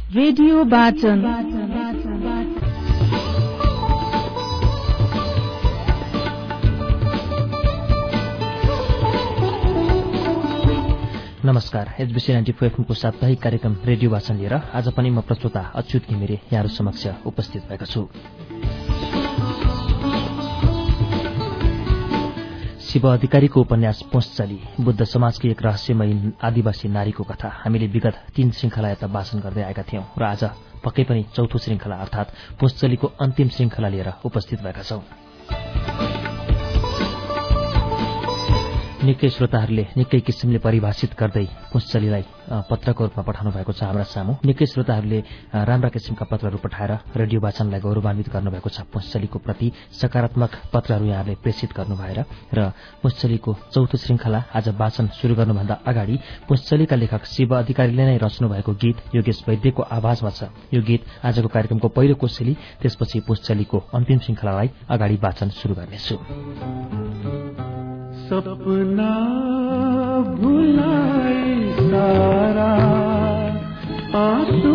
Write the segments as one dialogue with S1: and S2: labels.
S1: Radio वाचन।
S2: नमस्कार, HBC 94 FM को साप्ताहिक कार्यक्रम रेडियो वाचन लिएर आज पनि म प्रस्तोता अच्युत घिमिरे यहाँहरू समक्ष उपस्थित भएको छु। शिव अधिकारीको उपन्यास पुंछचली बुद्ध समाजकी एक रहस्यमयी आदिवासी नारीको कथा हामीले विगत 3 श्रृंखला यता वाचन गर्दै आएका थियौं र आज पक्कै पनि चौथो श्रृंखला अर्थात पुंछचलीको अन्तिम श्रृंखला लिएर उपस्थित भएका छौं। निकै श्रोताहरूले निकै किसिमले परिभाषित गर्दै पुंछचलीलाई पत्रको रूपमा पठाउनु भएको छ हाम्रा सामु। निकै श्रोताहरूले राम्रा किसिमका पत्रहरू पठाएर रेडियो वाचनलाई गौरवान्वित गर्नुभएको छ। पुंछचलीको प्रति सकारात्मक पत्रहरू यहाँहरूले प्रेषित गर्नुभएर र पुंछचलीको चौथो श्रृंखला आज वाचन शुरू गर्नुभन्दा अगाडि पुंछचलीका लेखक शिव अधिकारीले नै रच्नु भएको गीत योगेश वैद्यको आवाजमा छ। यो गीत आजको कार्यक्रमको पहिलो कोसेली, त्यसपछि पुंछचलीको अन्तिम श्रृंखलालाई अगाडि वाचन शुरू गर्नेछु।
S3: सपना भुलाए सारा आंसू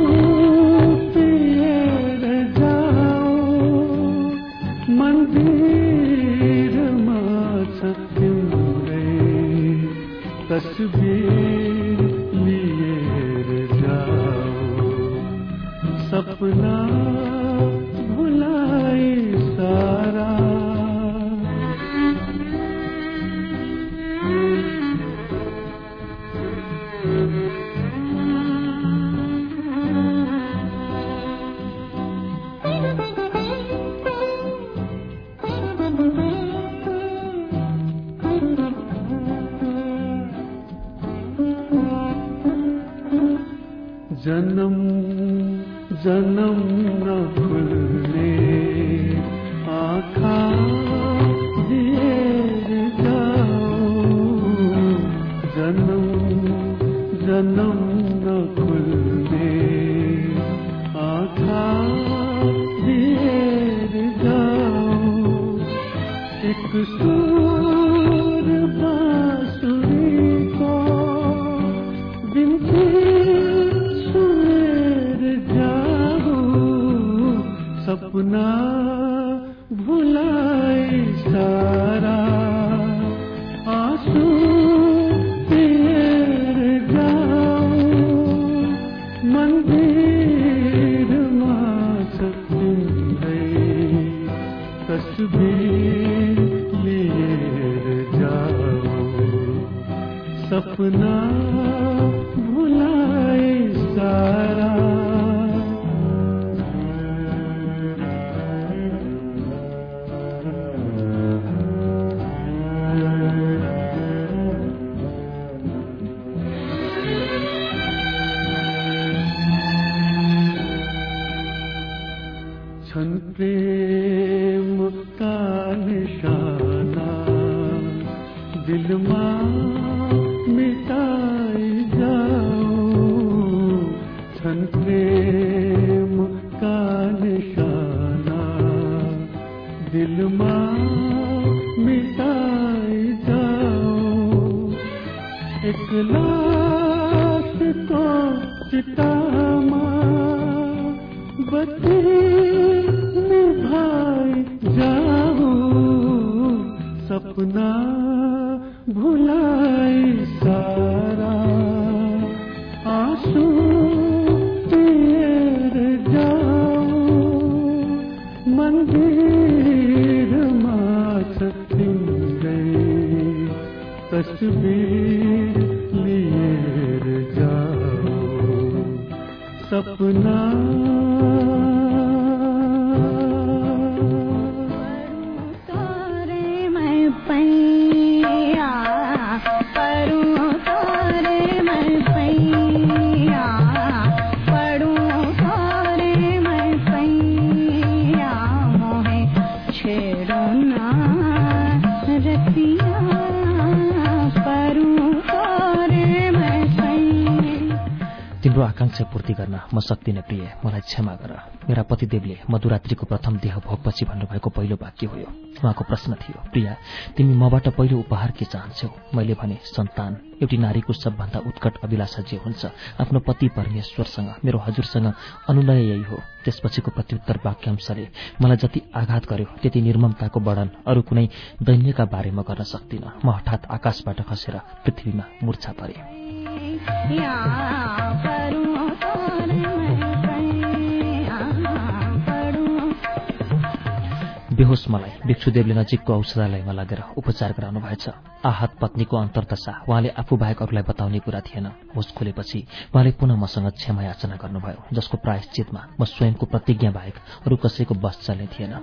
S3: पिएर जाओ मन्दिरमा छ तिम्रै तस्बिर लिएर जाओ सपना भुलाए सारा। जन्म जन्म न खुल्ने आँखा दिएर जाओ जन्म जन्म न खुल्ने आँखा दिएर जाओ एक सुर बांसुरीको बिन्ती सपना भुलाए सारा आंसू पिएर जाओ मन्दिरमा छ तिम्रै तस्बिर लिएर जाओ सपना भुलाए सारा। प्रेम का निशाना दिलमा मिटाई जाओ छन प्रेम का निशाना दिलमा मिटाई जाओ एक लाश को चितामा बत्ती निभाई जाओ सपना भुलाए सारा आंसू पिएर जाओ मन्दिरमा छ तिम्रै तस्बिर लिएर जाओ सपना
S2: तिम्रो आकांक्षा पूर्ति गर्न म सक्दिनँ प्रिय, मलाई क्षमा गर। मेरा पतिदेवले मधुरात्रिको प्रथम देह भोगपछि भन्नुभएको पहिलो वाक्य हो यो। उहाँको प्रश्न थियो, प्रिया, तिमी मबाट पहिलो उपहार के चाहन्छौ? मैले भने, सन्तान। एउटी नारीको सबभन्दा उत्कट अभिलाषा जे हुन्छ, आफ्नो पति परमेश्वरसँग, मेरो हजुरसँग अनुनय यही हो। त्यसपछिको प्रत्युत्तर वाक्यांशले मलाई जति आघात गर्यो त्यति निर्ममताको वर्णन अरू कुनै दैन्यका बारेमा गर्न सक्दिन। म हठात आकाशबाट खसेर पृथ्वीमा मूर्छा परे। बेहोस मलाई भिक्षुदेवले नजिकको औषधालयमा लगेर उपचार गराउनु भएछ। आहत पत्नीको अन्तर्दशा उहाँले आफू बाहेक अरूलाई बताउने कुरा थिएन। होस खुलेपछि उहाँले पुनः मसँग क्षमा याचना गर्नुभयो, जसको प्रायश्चितमा म स्वयंको प्रतिज्ञा बाहेक अरू कसैको बस चल्ने थिएन।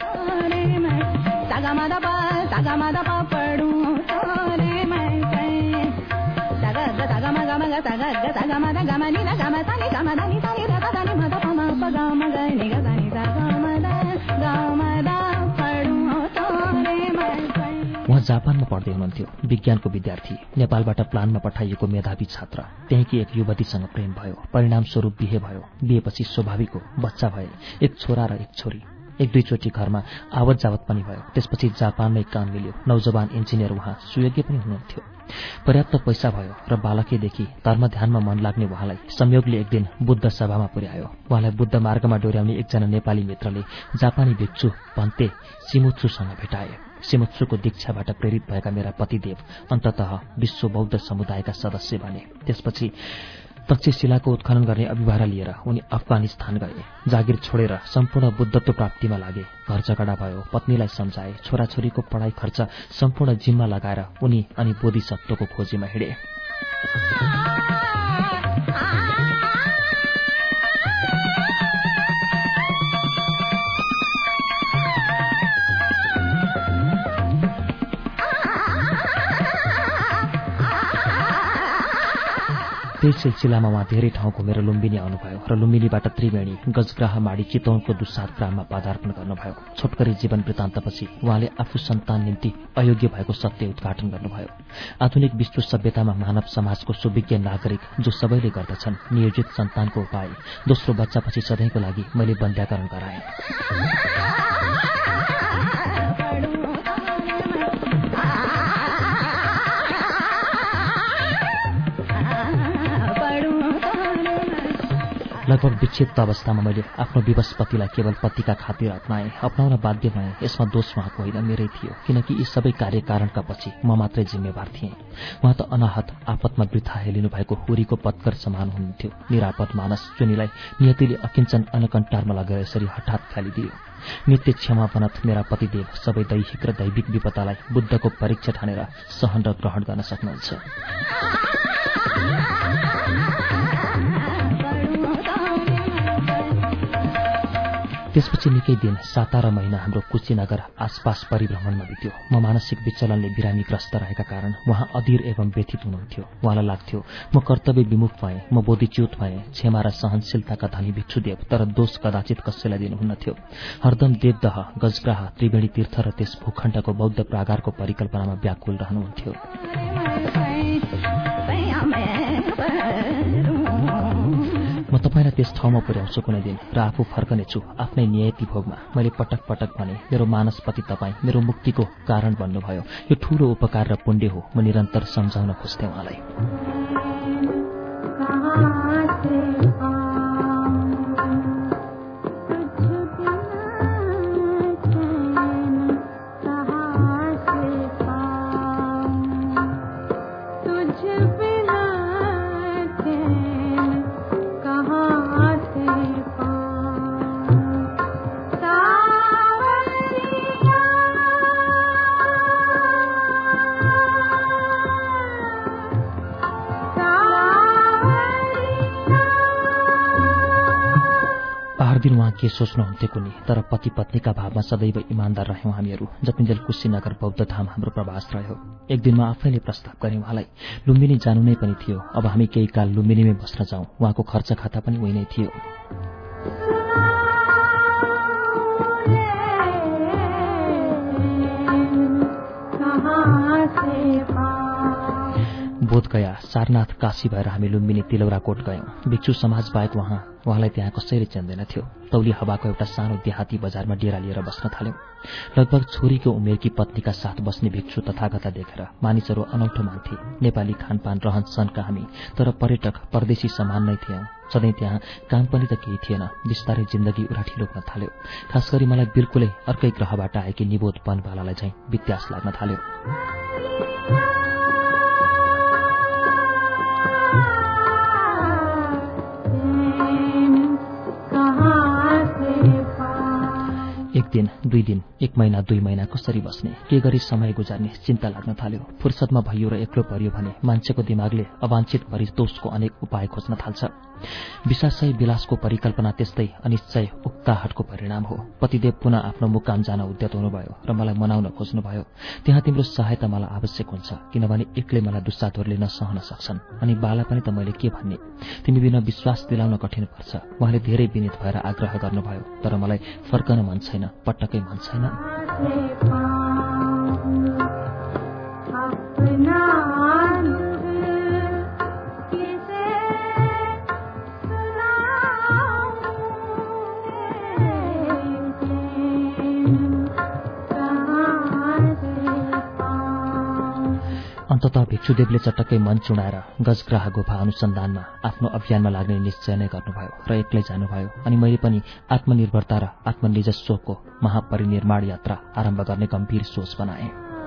S2: उहाँ जापानमा पढ्दै हुनुहुन्थ्यो, विज्ञानको विद्यार्थी। नेपालबाट प्लानमा पठाइएको मेधावी छात्र। त्यहीँकी एक युवतीसँग प्रेम भयो, परिणामस्वरूप बिहे भयो। बिहेपछि स्वाभाविक हो, बच्चा भए, एक छोरा र एक छोरी। एक दुईचोटि घरमा आवत जावत पनि भयो। त्यसपछि जापानमै काम मिल्यो। नौजवान इन्जिनियर उहाँ, सुयोग्य पनि हुनुहुन्थ्यो। पर्याप्त पैसा भयो र बालकैदेखि धर्म ध्यानमा मन लाग्ने उहाँलाई संयोगले एक दिन बुद्ध सभामा पुर्यायो। उहाँलाई बुद्ध मार्गमा डोर्याउने एकजना नेपाली मित्रले जापानी भिक्षु भन्ते सिमुत्सुसँग भेटाए। सिमुत्सुको दीक्षाबाट प्रेरित भएका मेरा पतिदेव अन्ततः विश्व बौद्ध समुदायका सदस्य बने। त्यसपछि तक्षशिलाको उत्खनन गर्ने अभिभार लिएर उनी अफगानिस्तान गए। जागिर छोडेर सम्पूर्ण बुद्धत्व प्राप्तिमा लागे। घर झगडा भयो, पत्नीलाई सम्झाए, छोराछोरीको पढाइ खर्च सम्पूर्ण जिम्मा लगाएर उनी अनि बोधिसत्वको खोजीमा हिँडे। त्यही सिलसिलामा उहाँ धेरै ठाउँ घुमेर लुम्बिनी आउनुभयो र लुम्बिनीबाट त्रिवेणी, गजग्राह, माडी, चितवनको दुस्साध ग्राममा पदार्पण गर्नुभयो। छोटकरी जीवन वृत्तान्तपछि उहाँले आफू सन्तान निम्ति अयोग्य भएको सत्य उद्घाटन गर्नुभयो। आधुनिक विश्व सभ्यतामा मानव समाजको सुविज्ञ नागरिक जो सबैले गर्दछन्, नियोजित सन्तानको उपाय दोस्रो बच्चापछि सधैँको लागि मैले बन्ध्याकरण गराएँ। लगभग विक्षिप्त अवस्थामा मैले आफ्नो विवश पतिलाई केवल पतिका खातिर अपनाएँ, अपनाउन बाध्य भएँ। यसमा दोष उहाँको होइन, मेरै थियो, किनकि यी सबै कार्यकारणका पछि म मात्रै जिम्मेवार थिएँ। उहाँ त अनाहत आपतमा वृथा हेलिनु भएको हुरीको पत्कर समान हुनुहुन्थ्यो। निरापद मानस जुनीलाई नियतिले अकिञ्चन अनकन्टारमा लगेर यसरी हठात फालिदियो। नित्य क्षमापनत मेरा पतिदेव सबै दैहिक र दैविक विपदालाई बुद्धको परीक्षा ठानेर सहन र ग्रहण गर्न सक्नुहुन्छ। त्यसपछि निकै दिन, 7 महिना हाम्रो कुशीनगर आसपास परिभ्रमणमा बित्यो। म मानसिक विचलनले बिरामीग्रस्त रहेका कारण उहाँ अधीर एवं व्यथित हुनुहुन्थ्यो। उहाँलाई लाग्थ्यो म कर्तव्य विमुख भएँ, म बोधिच्युत भएँ, क्षमा र सहनशीलताका धनी भिक्षुदेव, तर दोष कदाचित कसैलाई दिनुहुन्नथ्यो। हरदम देवदह, गजग्राह, त्रिवेणी तीर्थ र त्यस भूखण्डको बौद्ध प्रागारको परिकल्पनामा व्याकुल रहनुहुन्थ्यो। म तपाईलाई त्यस ठाउँमा पुर्याउँछु कुनै दिन र आफू फर्कनेछु आफ्नै नियति भोगमा। मैले पटक पटक भने, मेरो मानसपति तपाईँ मेरो मुक्तिको कारण बन्नुभयो। यो ठूलो उपकार र पुण्य हो। म निरन्तर सम्झाउन खोज्थेँ उहाँलाई। दिन उहाँ के सोच्नुहुन्थ्यो कुनी, तर पति पत्नीका भावमा सदैव इमान्दार रह्यौं हामीहरू। जतिन्जेल कुशीनगर बौद्ध धाम हाम्रो प्रवास रह्यो। एक दिन म आफैले प्रस्ताव गरेँ उहाँलाई, लुम्बिनी जानु नै पनि थियो। अब हामी केही काल लुम्बिनीमै बस्न जाउँ। उहाँको खर्च खाता पनि उही नै थियो। बोधगया, सारनाथ, काशी भएर हामी लुम्बिनी तिलौराकोट गयौं। भिक्षु समाज बाहेक वहाँ उहाँलाई त्यहाँ कसैले चिन्दैन थियो। तौली हवाको एउटा सानो देहाती बजारमा डेरा लिएर बस्न थाल्यो। लगभग छोरीको उमेरकी पत्नीका साथ बस्ने भिक्षु तथागता देखेर मानिसहरू अनौठो मान्थे। नेपाली खानपान रहनसहनका हामी तर पर्यटक परदेशी समान नै थियौं। सधैँ त्यहाँ काम पनि त केही थिएन। बिस्तारै जिन्दगी उराठिलो हुन थाल्यो। खास गरी मलाई बिल्कुलै अर्कै ग्रहबाट आएकी निबोध वनबालालाई चाहिँ वित्यास लाग्न थाल्यो। एक दिन, 2 दिन, 1 महिना, 2 महिना कसरी बस्ने, के गरी समय गुजार्ने चिन्ता लाग्न थाल्यो। फुर्सदमा भइयो र एक्लो परियो भने मान्छेको दिमागले अवाञ्छित परितोषको अनेक उपाय खोज्न थाल्छ। विशासय विलासको परिकल्पना त्यस्तै अनिश्चय उक्ताहटको परिणाम हो। पतिदेव पुनः आफ्नो मुकाम जान उद्यत हुनुभयो र मलाई मनाउन खोज्नुभयो। त्यहाँ तिम्रो सहायता मलाई आवश्यक हुन्छ, किनभने एक्लै मलाई दुस्साधहरूले नसहन सक्छन्। अनि बाला पनि त मैले के भन्ने, तिमी बिना विश्वास दिलाउन कठिन पर्छ। उहाँले धेरै विनीत भएर आग्रह गर्नुभयो, तर मलाई फर्कन मन छैन, पटक्कै मन छैन। अन्ततः भिक्षुदेवले चटक्कै मन चुडाएर गजग्राह गुफा अनुसन्धानमा आफ्नो अभियानमा लाग्ने निश्चय नै गर्नुभयो र एक्लै जानुभयो। अनि मैले पनि आत्मनिर्भरता र आत्मनिजस्वको महापरिनिर्माण यात्रा आरम्भ गर्ने गम्भीर सोच बनाए।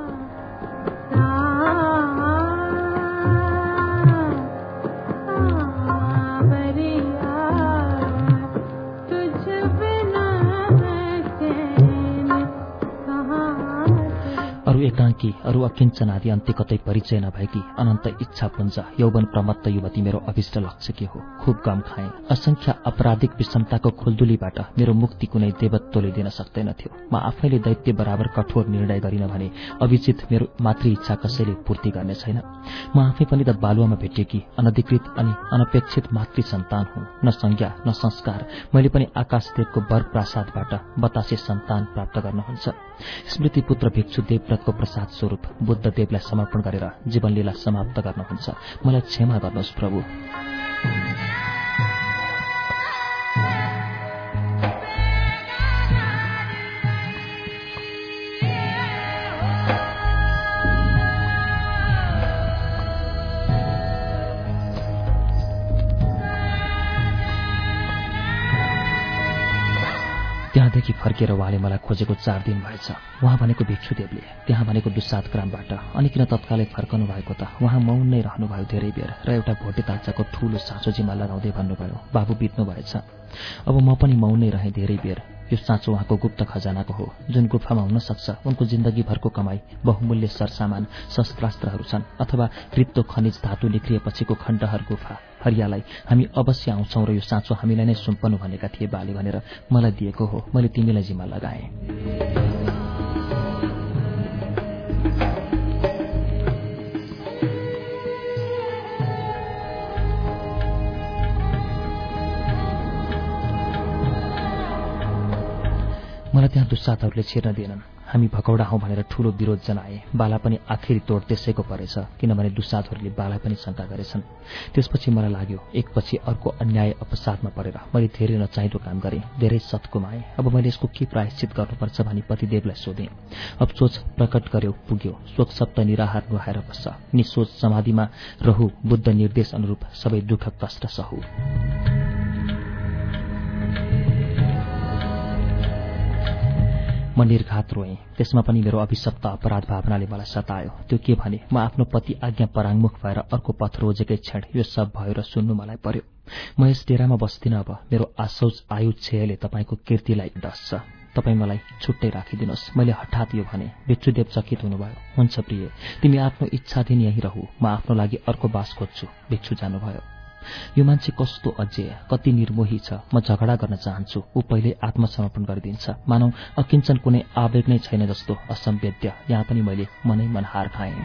S2: अरू एकांकी, अरू अकिञ्चन आदि अन्त्य कतै परिचय नभएकी अनन्त इच्छापुञ्ज यौवन प्रमत्त युवती मेरो अभिष्ट लक्ष्य के हो। खुब गम खाएँ। असंख्य आपराधिक विषमताको खुल्दुलीबाट मेरो मुक्ति कुनै देवत्वले दिन सक्दैनथ्यो। म आफैले दैत्य बराबर कठोर निर्णय गरिन भने अभिजित मेरो मातृ इच्छा कसैले पूर्ति गर्ने छैन। म आफै पनि त बालुवामा भेटिएकी अनधिकृत अनि अनपेक्षित मातृ सन्तान हुँ। न संज्ञा न संस्कार। मैले पनि आकाशदेवको वर प्रासादबाट बतासे सन्तान प्राप्त गर्नुहुन्छ। स्मृतिपुत्र भिक्षुदेव व्रतको प्रसाद स्वरूप बुद्धदेवलाई समर्पण गरेर जीवनलीला समाप्त गर्नुहुन्छ। मलाई क्षमा गर्नुहोस् प्रभु। त्यहाँदेखि फर्केर उहाँले मलाई खोजेको 4 दिन भएछ। उहाँ भनेको भिक्षुदेवले, त्यहाँ भनेको दुस्साध ग्रामबाट। अनि किन तत्कालै फर्कनु भएको त? उहाँ मौन नै रहनुभयो धेरै बेर र एउटा भोटे ताचाको ठूलो साँचो जिम्मा लगाउँदै भन्नुभयो, बाबु बित्नु भएछ। अब म पनि मौन नै रहेँ धेरै बेर। यो साँचो उहाँको गुप्त खजानाको हो, जुन गुफामा हुन सक्छ। उनको जिन्दगीभरको कमाई, बहुमूल्य सरसामान, शस्त्रास्त्रहरू छन्, अथवा रित्तो खनिज धातु निक्रिएपछिको खण्डहर गुफा। हरियालाई हामी अवश्य आउँछौं र यो साँचो हामीलाई नै सुम्पनु भनेका थिए बाले भनेर मलाई दिएको हो। मैले तिमीलाई जिम्मा लगाएँ। मलाई त्यहाँ दुस्साधहरूले छिर्न दिएनन्। हामी भकौडा हौं भनेर ठूलो विरोध जनाए। बाला पनि आखिरी तोड त्यसैको परेछ, किनभने दुस्साधहरूले बाला पनि शंका गरेछन्। त्यसपछि मलाई लाग्यो एकपछि अर्को अन्याय अपसादमा परेर मैले धेरै नचाहिँदो काम गरेँ, धेरै सत गुमाएँ। अब मैले यसको के प्रायश्चित गर्नुपर्छ भनी पतिदेवलाई सोधेँ। अफसोच प्रकट गर्यो पुग्यो। शोक सप्त निराहार नुहाएर बस्छ। निसोच समाधिमा रहु, बुद्ध निर्देश अनुरूप सबै दुःख कष्ट सहु। म निर्घात रोएँ। त्यसमा पनि मेरो अभिशप्त अपराध भावनाले मलाई सतायो। त्यो के भने म आफ्नो पति आज्ञा पराङ्मुख भएर अर्को पथ रोजेकै क्षण यो सब भयो र सुन्नु मलाई पर्यो। म यस डेरामा बस्दिन अब। मेरो आयु क्षयले तपाईको कीर्तिलाई डस्छ। तपाईँ मलाई छुट्टै राखिदिनुहोस्। मैले हठात यो भने। भिक्षुदेव चकित हुनुभयो। हुन्छ प्रिय, तिमी आफ्नो इच्छाधीन यही रहु, म आफ्नो लागि अर्को बास खोज्छु। भिक्षु जानुभयो। यो मान्छे कस्तो अज्ञेय, कति निर्मोही छ। म झगडा गर्न चाहन्छु, ऊ पहिले आत्मसमर्पण गरिदिन्छ। मानौ अकिञ्चन कुनै आवेग नै छैन जस्तो असम्वेद्य। यहाँ पनि मैले मनै मन हार खाएँ।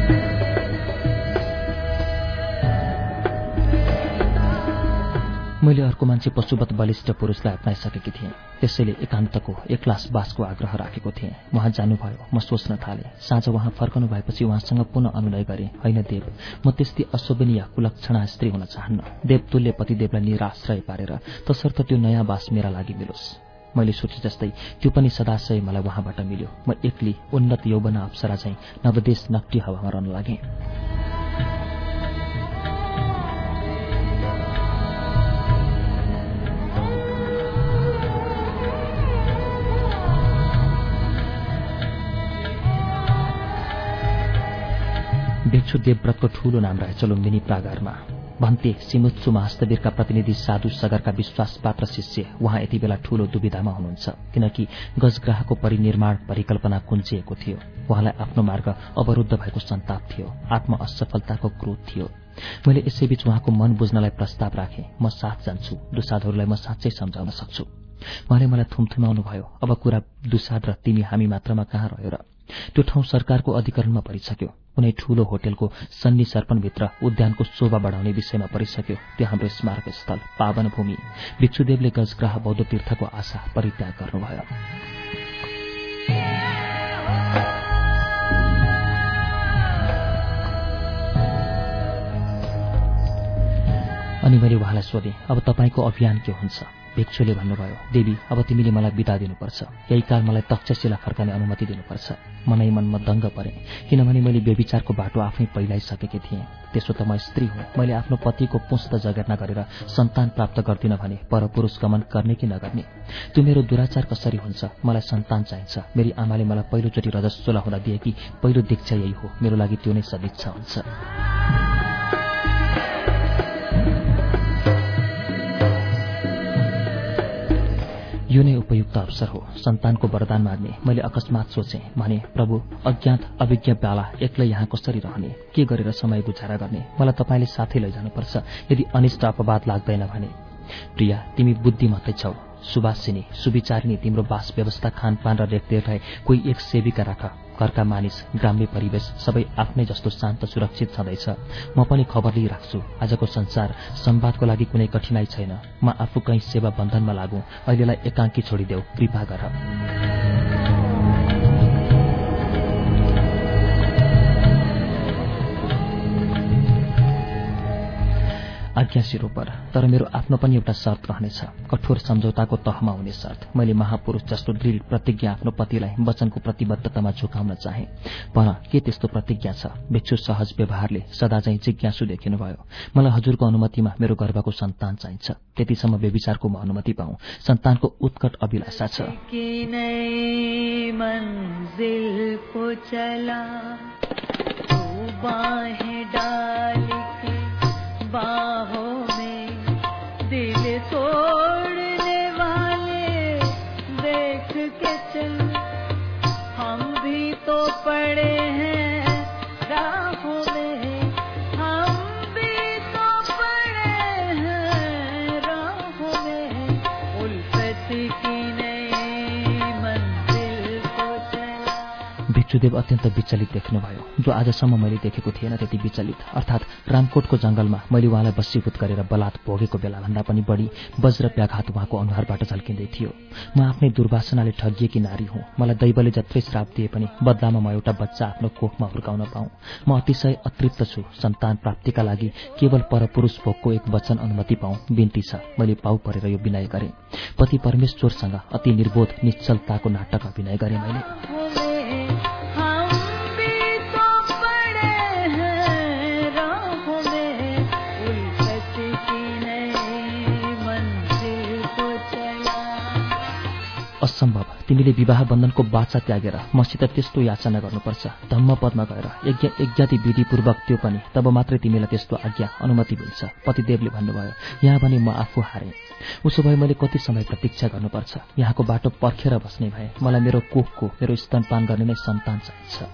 S2: मैले मैले अर्को मान्छे पशुवत बलिष्ठ पुरुषलाई अपनाइसकेकी थिएँ। त्यसैले एकान्तको एक्लास बासको आग्रह राखेको थिएँ। उहाँ जानुभयो। म सोच्न थालेँ। साँझ उहाँ फर्कनु भएपछि उहाँसँग पुनः अनुनय गरेँ, होइन देव, म त्यस्तै अशोभनीय कुलक्षणा स्त्री हुन चाहन्न। देवतुल्य पतिदेवलाई निराश्रय पारेर तसर्थ त्यो नयाँ बास मेरा लागि मिलोस्। मैले सोचे जस्तै त्यो पनि सदाशय मलाई उहाँबाट मिल्यो। म एक्ली उन्नत यौवना अप्सरा चाहिँ नवदेश नक्टी हावामा रहन लागेँ। भिक्षु देवव्रतको ठूलो नाम रहेछ लुम्बिनी प्रागारमा। भन्ते सिमुत्सु महास्तवीरका प्रतिनिधि साधु सगरका विश्वासपात्र शिष्य उहाँ यति बेला ठूलो दुविधामा हुनुहुन्छ, किनकि गजग्राहको परिनिर्माण परिकल्पना कुञ्चिएको थियो। उहाँलाई आफ्नो मार्ग अवरुद्ध भएको सन्ताप थियो, आत्म असफलताको क्रोध थियो। मैले यसैबीच उहाँको मन बुझ्नलाई प्रस्ताव राखेँ। म साथ जान्छु, दुसादहरूलाई म साँच्चै सम्झाउन सक्छु। उहाँले मलाई थुम्थुमाउनु भयो। अब कुरा दुसाद र तिमी हामी मात्रमा कहाँ रह्यो र? त्यो ठाउँ सरकारको अधिकरणमा परिसक्यो। कुनै ठूलो होटेलको सन्नी सर्पणभित्र उद्यानको शोभा बढाउने विषयमा परिसक्यो। त्यो हाम्रो स्मारक स्थल, पावन भूमि। भिक्षुदेवले गजग्राह बौद्ध तीर्थको आशा परित्याग गर्नुभयो। अनि मैले उहाँलाई सोधेँ, अब तपाईँको अभियान के हुन्छ? भिक्षुले भन्नुभयो, देवी, अब तिमीले मलाई बिदा दिनुपर्छ। यही काल मलाई तक्षशिला फर्काने अनुमति दिनुपर्छ। मनै मन म दङ्ग परेँ, किनभने मैले व्यभिचारको बाटो आफै पहिलाइसकेकी थिएँ। त्यसो त म स्त्री हुँ। मैले आफ्नो पतिको पुस्त जगेर्ना गरेर सन्तान प्राप्त गर्दिन भने परपुरुष गमन गर्ने कि नगर्ने? त्यो मेरो दुराचार कसरी हुन्छ? मलाई सन्तान चाहिन्छ। मेरी आमाले मलाई पहिलोचोटि रजस्वला हुँदा दिएकी पहिलो दीक्षा यही हो। मेरो लागि त्यो नै सदिच्छा हुन्छ। यो नै उपयुक्त अवसर हो सन्तानको वरदान माग्ने। मैले अकस्मात सोचेँ, भने प्रभु, अज्ञात अभिज्ञ बाला एक्लै यहाँ कसरी रहने? के गरेर समय गुजारा गर्ने? मलाई तपाईँले साथै लैजानुपर्छ, यदि अनिष्ट अपवाद लाग्दैन भने। प्रिया, तिमी बुद्धिमत्तै छौ, सुभाषिनी, सुविचारिणी। तिम्रो वास व्यवस्था, खानपान र रेखदेखलाई कोही एक सेविका राख। घरका मानिस, ग्राम्य परिवेश सबै आफ्नै जस्तो शान्त सुरक्षित छँदैछ। म पनि खबर लिइराख्छु। आजको संसार संवादको लागि कुनै कठिनाई छैन। म आफू कहीँ सेवा बन्धनमा लागु। अहिलेलाई एकाङ्की छोडिदेऊ, कृपा गर। आज्ञा सिरोपर, तर मेरो आफ्नो पनि एउटा शर्त रहनेछ, कठोर सम्झौताको तहमा हुने शर्त। मैले महापुरुष जस्तो दृढ प्रतिज्ञा आफ्नो पतिलाई वचनको प्रतिबद्धतामा झुकाउन चाहे। भन, के त्यस्तो प्रतिज्ञा छ? भिक्षु सहज व्यवहारले सदा चाहिँ जिज्ञासु देखिनुभयो। मलाई हजुरको अनुमतिमा मेरो गर्भको सन्तान चाहिन्छ। त्यतिसम्म व्यभिचारको म अनुमति पाऊँ। सन्तानको उत्कट अभिलाषा छ।
S1: बाहों में दिल तोड़ने वाले देख के चल, हम भी तो पड़े हैं राहों में, हम भी तो पड़े हैं राहों में, उल्फत की नई मंजिल को चला।
S2: भिक्षुदेव अत्यन्त विचलित देख्नुभयो, जो आजसम्म मैले देखेको थिएन त्यति विचलित। अर्थात् रामकोटको जंगलमा मैले उहाँलाई बसीभूत गरेर बलात् भोगेको बेला भन्दा पनि बढी वज्र व्याघात उहाँको अनुहारबाट झल्किँदै थियो। म आफ्नै दुर्वासनाले ठगिएकी नारी हुँ। मलाई दैवले जत्रै श्राप दिए पनि बदलामा म एउटा बच्चा आफ्नो कोखमा हुर्काउन पाऊँ। म अतिशय अतृप्त छु। सन्तान प्राप्तिका लागि केवल परपुरुष भोगको एक वचन अनुमति पाऊँ, बिन्ती छ। मैले पाउ परेर यो विनय गरेँ। पति परमेश्वरसँग अति निर्बोध निश्चलताको नाटक अभिनय गरेँ मैले। असम्भव, तिमीले विवाह बन्धनको बाचा त्यागेर मसित त्यस्तो याचना गर्नुपर्छ। धम्मपदमा गएर यज्ञाति विधिपूर्वक, त्यो पनि तब मात्रै तिमीलाई त्यस्तो आज्ञा अनुमति मिल्छ। पतिदेवले भन्नुभयो, यहाँ भने म आफू हारेँ। उसो भए मैले कति समय प्रतीक्षा गर्नुपर्छ? यहाँको बाटो पर्खेर बस्ने भए मलाई मेरो कोखको, मेरो स्तनपान गर्ने नै सन्तान चाहिन्छ।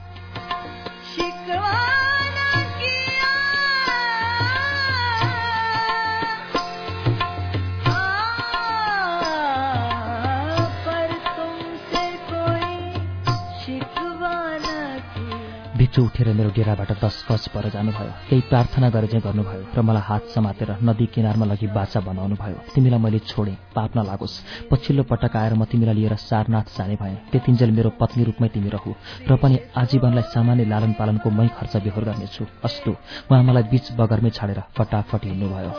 S2: बोजू उठेर मेरो डेराबाट 10 गज पर जानुभयो। केही प्रार्थना गरे चाहिँ गर्नुभयो र मलाई हात समातेर नदी किनारमा लगी बाचा बनाउनु भयो। तिमीलाई मैले छोडेँ, पाप नलागोस्। पछिल्लो पटक आएर म तिमीलाई लिएर सारनाथ जाने भएँ। त्यतिन्जेल मेरो पत्नी रूपमै तिमी रहु र पनि आजीवनलाई सामान्य लालन पालनको मै खर्च बेहोर गर्नेछु। अस्तु, उहाँ मलाई बीच बगरमै छाडेर फटाफट हिँड्नुभयो।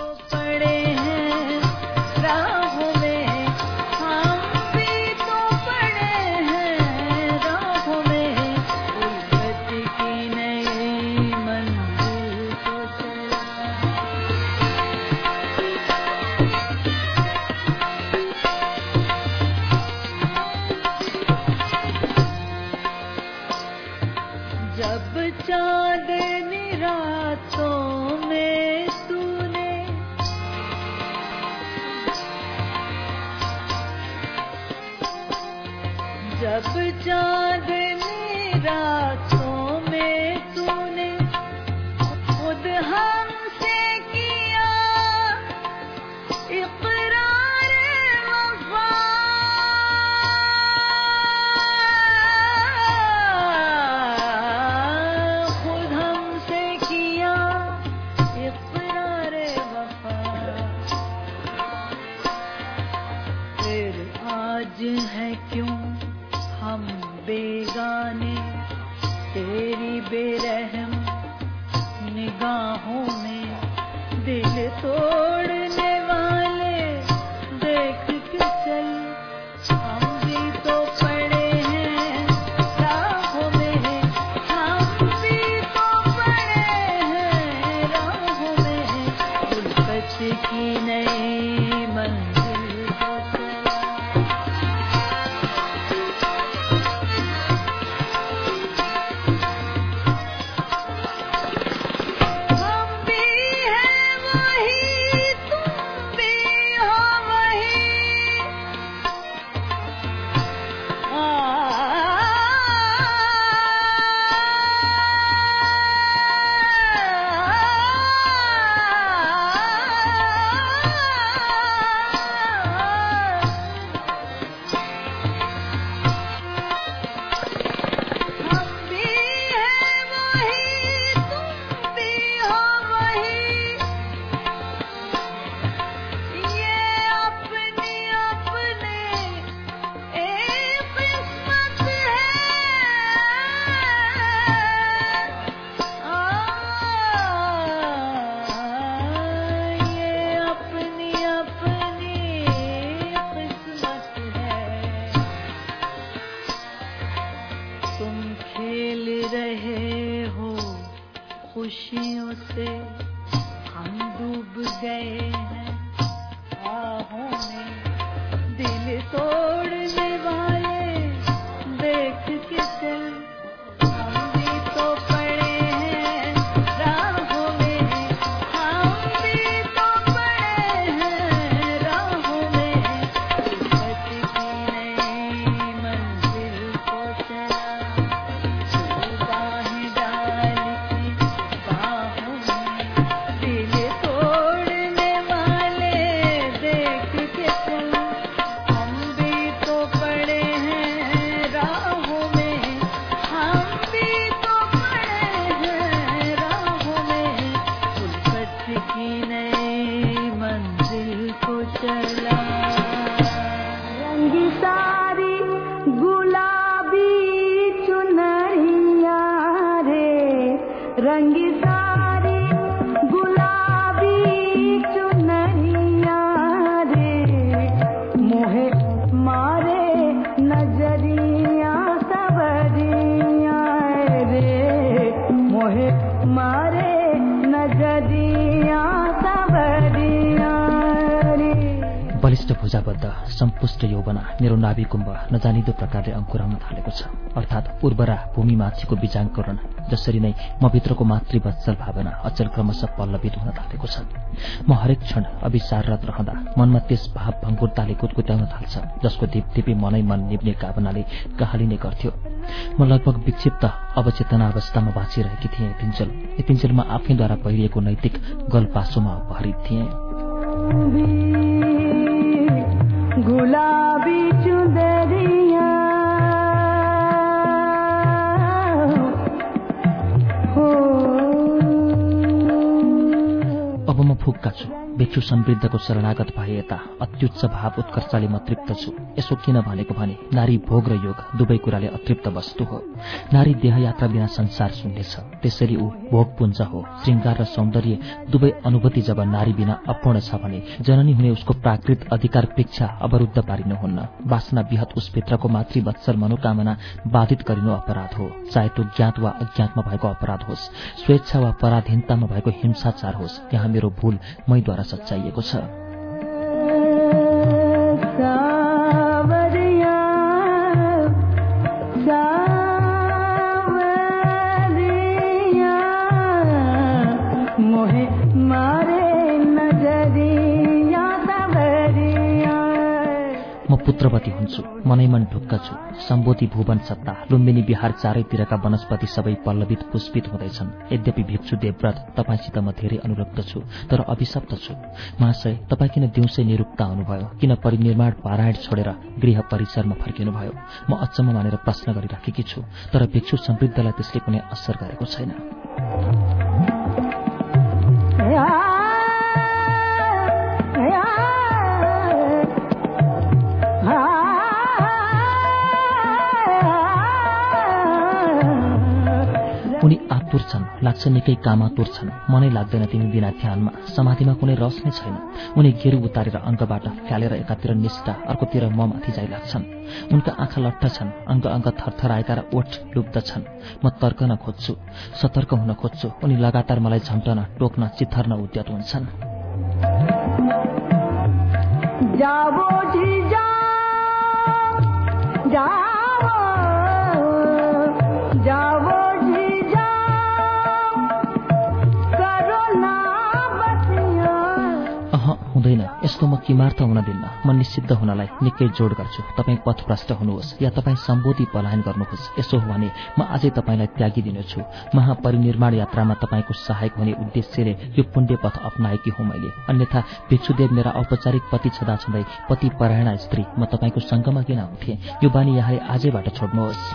S1: जब चांदनी रातों में तूने खुद हमसे किया इकरार वफा, खुद हमसे किया इकरार वफा, फिर आज है क्यों हम बेगाने तेरी बेरहम निगाहों में, दिल तोड़ने वाले देख के चल, हम भी तो पड़े हैं राहों में, हम भी तो पड़े हैं राहों में, उल्फत की नई मंजिल को चला। खुशियों से हम डूब गए हैं आहों में, दिल तोड़ने वाले देख के चल, हम भी तो पड़े हैं राहों में, हम भी तो पड़े हैं राहों में, उल्फत की नई मंजिल को चला, बाहें डाल के बाहों में, दिल तोड़ने वाले देख के चल, हम भी तो पड़े हैं राहों में, हम भी तो पड़े हैं राहों में, उल्फत की नई मंजिल को चला। रंगी सारी गुलाबी चुनरिया रे, रंगी सारी गुलाबी चुनरिया रे, मोहे मारे नजरिया सबरिया रे, मोहे मारे नजरिया सबरिया रे।
S2: बलिष्ठ भुजाबद्ध सम्पुष्ट यौवना मेरो नाभिकुम्भ नजानिदो प्रकारले अंकुराउन थालेको छ, अर्थात् उर्वरा भूमिमाथिको बीजाङ्कुरण जसरी नै म भित्रको मातृवत्सल भावना अचल क्रमशः पल्लवित हुन थालेको छ। म हरेक क्षण अभिसाररत रहँदा मनमा त्यस भाव भङ्गुरताले कुदकुत्याउन थाल्छ जसको धिपधिपी मनै मन निप्ने कामनाले कहालिने गर्थ्यो। म लगभग विक्षिप्त अवचेतना अवस्थामा बाँचिरहेकी थिएँ। यतिन्जेल म आफैद्वारा पहिरिएको नैतिक गलपासोमा अपहरित थिएँ।
S1: गुलाबी चुनरिया
S2: भिक्षु समृद्धको शरणागत भए यता अत्युच्च भाव उत्कर्षले म तृप्त छु। यसो किन भनेको भने नारी भोग र योग दुवै कुराले अतृप्त वस्तु हो। नारी देहयात्रा बिना संसार शून्य छ, त्यसैले ऊ भोगपुञ्ज हो। श्रृंगार र सौन्दर्य दुवै अनुभूति जब नारी बिना अपूर्ण छ भने जननी हुने उसको प्राकृत अधिकार परीक्षा अवरुद्ध पारिनुहुन्न। वासना विहत उसभित्रको मातृवत्सल मनोकामना बाधित गरिनु अपराध हो, चाहे त्यो ज्ञात वा अज्ञातमा भएको अपराध होस्, स्वेच्छा वा पराधीनतामा भएको हिंसाचार होस्। यहाँ मेरो भूल मैद्वारा सच्चाइएको छ। म पुत्रवती हुन्छु, मनै मन ढुक्क छु। सम्बोधि भुवन सत्ता लुम्बिनी बिहार चारैतिरका वनस्पति सबै पल्लवित पुष्पित हुँदैछन्। यद्यपि भिक्षु देवव्रत तपाईसित म धेरै अनुरक्त छु, तर अभिशप्त छु। महाशय, तपाईँ किन दिउँसै निरुक्ता आउनुभयो? किन परिनिर्माण पारायण छोडेर गृह परिसरमा फर्किनुभयो? म अचम्म मानेर प्रश्न गरिराखेकी छु, तर भिक्षु समृद्धलाई त्यसले कुनै असर गरेको छैन। उनी आतुर छन्, लाग्छ निकै कामातुर छन्। मनै लाग्दैन तिमी बिना ध्यानमा, समाधिमा कुनै रस नै छैन। उनी गेरु उतारेर अङ्गबाट फ्यालेर एकातिर निष्ठा अर्कोतिर ममाथि जाइ लाग्छन्। उनका आँखा लट्ठ छन्, अङ्ग अङ्ग थरथराएका र ओठ लुब्ध छन्। म तर्कन खोज्छु, सतर्क हुन खोज्छु। उनी लगातार मलाई झम्टन, टोक्न, चिथर्न उद्यत हुन्छन्।
S1: जाओ जी जाओ
S2: हुँदैन, यस्तो म किमार्थ हुन दिन्न। म निषिद्ध हुनलाई निकै जोड गर्छु। तपाईँ पथभ्रष्ट हुनुहोस् या तपाईँ सम्बोधि पलायन गर्नुहोस्, यसो हो भने म आजै तपाईँलाई त्यागिदिनेछु। महापरिनिर्माण यात्रामा तपाईँको सहायक हुने उद्देश्यले यो पुण्य पथ अपनाएकी हुँ मैले। अन्यथा भिक्षुदेव मेरा औपचारिक पति छँदा छँदै पति परायणा स्त्री म तपाईँको सङ्गमा किन आउँथे? यो बानी यहाँले आजैबाट छोड्नुहोस्।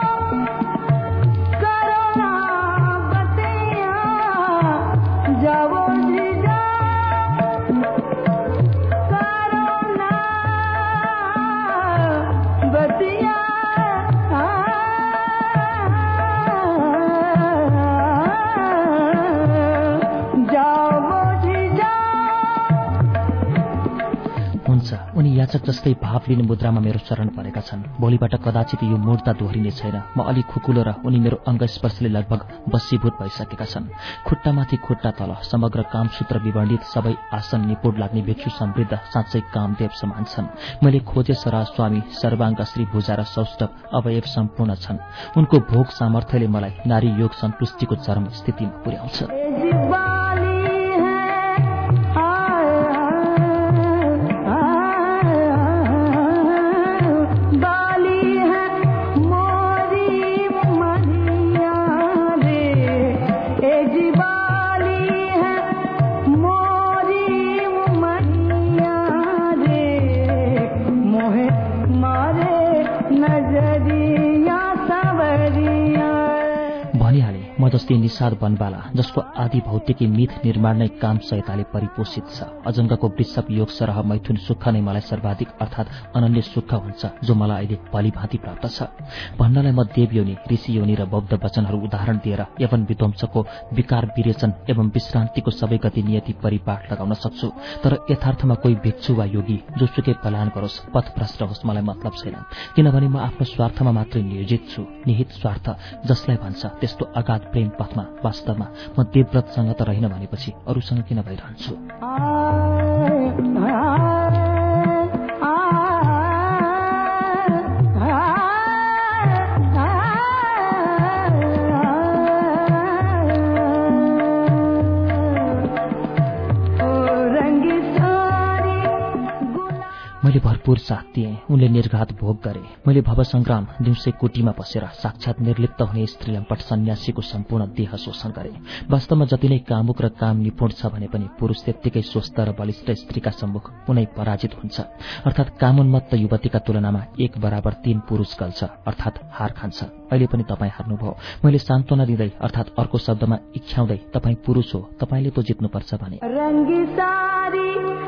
S2: उनी याचक जस्तै भाव लिने मुद्रामा मेरो शरण परेका छन्। भोलिबाट कदाचित यो मूर्ता दोहोरिने छैन। म अलि खुकुलो र उनी मेरो अङ्ग स्पर्शले लगभग वशीभूत भइसकेका छन्। खुट्टामाथि खुट्टा तल समग्र कामसूत्र विवर्णित सबै आसन निपुण लाग्ने भिक्षु समृद्ध साँच्चै कामदेव समान छन्। मैले खोजे सरा स्वामी सर्वाङ्ग श्री भुजा र सौष्ठव अवयव सम्पूर्ण छन्। उनको भोग सामर्थ्यले मलाई नारी योग सन्तुष्टिको चरम स्थितिमा पुर्याउँछ। म जस्तै निषाद वनवाला जसको आदि भौतिकी मिथ निर्माण नै काम सयताले परिपोषित छ। अजङ्गको वृषभ योग सरह मैथुन सुख नै मलाई सर्वाधिक अर्थात् अनन्य सुख हुन्छ, जो मलाई अहिले भलीभाँति प्राप्त छ। भन्नलाई म देवयोनि, ऋषि योनि र बौद्ध वचनहरू उदाहरण दिएर यवन विध्वंसको विकार विरेचन एवं विश्रान्तिको सबै गति नियति परिपाठ लगाउन सक्छु। तर यथार्थमा कोही भिक्षु वा योगी जोसुकै पलायन गरोस्, पथभ्रष्ट होस्, मलाई मतलब छैन। किनभने म आफ्नो स्वार्थमा मात्रै नियोजित छु। निहित स्वार्थ जसलाई भन्छ त्यस्तो अगाध प्रेम पथमा वास्तवमा म देवव्रतसँग त रहिन भनेपछि अरूसँग किन भइरहन्छु? मैले भरपूर साथ दिएँ, उनले निर्घात भोग गरे। मैले भवसंग्राम दिउँसै कुटीमा बसेर साक्षात् निर्लिप्त हुने स्त्री लम्पट सन्यासीको सम्पूर्ण देह शोषण गरे। वास्तवमा जति नै कामुक र काम निपुण छ भने पनि पुरुष त्यत्तिकै स्वस्थ र बलिष्ठ स्त्रीका सम्मुख कुनै पराजित हुन्छ। अर्थात् कामोन्मत्त युवतीका तुलनामा 1/3 पुरुष गल्छ, अर्थात् हार खान्छ। अहिले पनि तपाईँ हार्नुभयो। मैले सान्त्वना दिँदै अर्थात् अर्को शब्दमा इच्छाउँदै तपाईँ पुरुष हो, तपाईँले पो जित्नुपर्छ भने।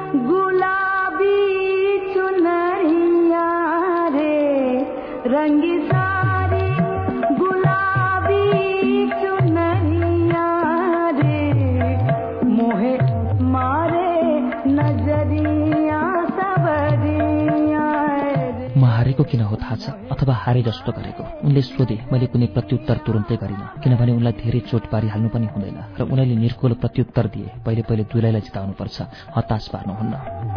S1: गुलाबी चुनरिया रे रंगी सारी गुलाबी चुनरिया रे मोहे मारे नजरिया सबरिया रे।
S2: म हारेको किन हो थाहा छ अथवा हारे जस्तो गरेको? उनले सोधे। मैले कुनै प्रत्युत्तर तुरुन्तै गरिन, किनभने उनलाई धेरै चोट पारिहाल्नु पनि हुँदैन र उनले निर्कुल प्रत्युत्तर दिए। पहिले पहिले दुलैलाई जिताउनुपर्छ, हताश पार्नुहुन्न।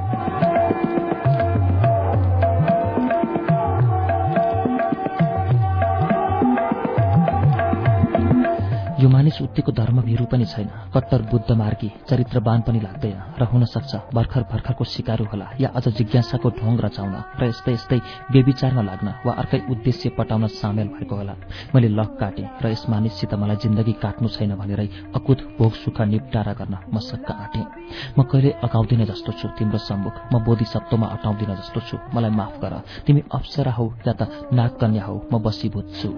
S2: यो मानिस उत्तिको धर्मभीरू पनि छैन, कट्टर बुद्ध मार्गी, चरित्रवान पनि लाग्दैन र हुन सक्छ भर्खर भर्खरको शिकारु होला या अझ जिज्ञासाको ढोङ रचाउन र यस्तै यस्तै बेविचारमा लाग्न वा अर्कै उद्देश्य पटाउन सामेल भएको होला। मैले लक काटेँ र यस मानिससित मलाई जिन्दगी काट्नु छैन भनेरै अकुत भोग सुख निपटारा गर्न म सक्क आँटेँ। म कहिले अगाउँदिन जस्तो छु तिम्रो सम्मुख, म बोधिसत्वमा अटाउँदिन जस्तो छु। मलाई माफ गर, तिमी अप्सरा हौ या त नागकन्या हौ, म बसीभूत छु।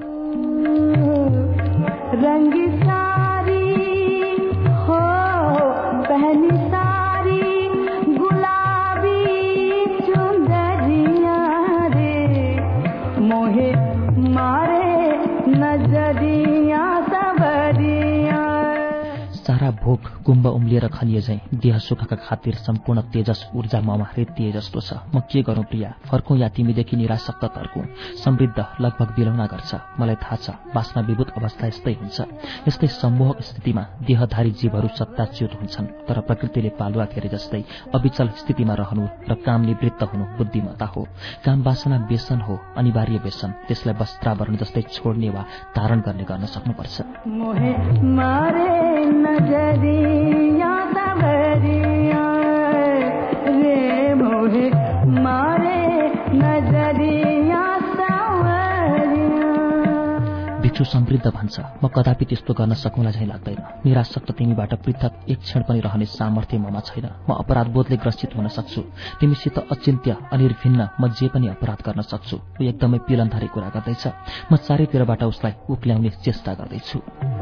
S1: रंगी सारी हो पहनी सारी गुलाबी चुनरिया रे मोहे मारे नजरिया सबरिया।
S2: सारा भोग गुम्ब उम्लिएर खनिए झैं देह सुखका खातिर सम्पूर्ण तेजस ऊर्जा ममा रेतिए जस्तो छ। म के गरौं प्रिया, फर्कौं या तिमीदेखि निराशक्त तर्कौं? समृद्ध लगभग बिलौना गर्छ। मलाई थाहा छ वासना विभूत अवस्था यस्तै हुन्छ। यस्तै सम्मोहक स्थितिमा देहधारी जीवहरू सत्ताच्युत हुन्छन्, तर प्रकृतिले पालुवा फेरे जस्तै अविचल स्थितिमा रहनु र काम निवृत्त हुनु बुद्धिमत्ता हो। काम वासना व्यसन हो, अनिवार्य व्यसन। त्यसलाई वस्त्रावरण जस्तै छोड्ने वा धारण गर्ने गर्न सक्नुपर्छ।
S1: मोहे मारे नजरिया सबरिया रे मोहे मारे नजरिया सबरिया।
S2: भिक्षु समृद्ध भन्छ, म कदापि त्यस्तो गर्न सकौँला झैं लाग्दैन। निराशक्त तिमीबाट पृथक एक क्षण पनि रहने सामर्थ्य ममा छैन। म अपराधबोधले ग्रसित हुन सक्छु। तिमीसित अचिन्त्य अनिर्भिन्न म जे पनि अपराध गर्न सक्छु। ऊ एकदमै पिलनधारी कुरा गर्दैछ। म चारैतिरबाट उसलाई उक्ल्याउने चेष्टा गर्दैछु।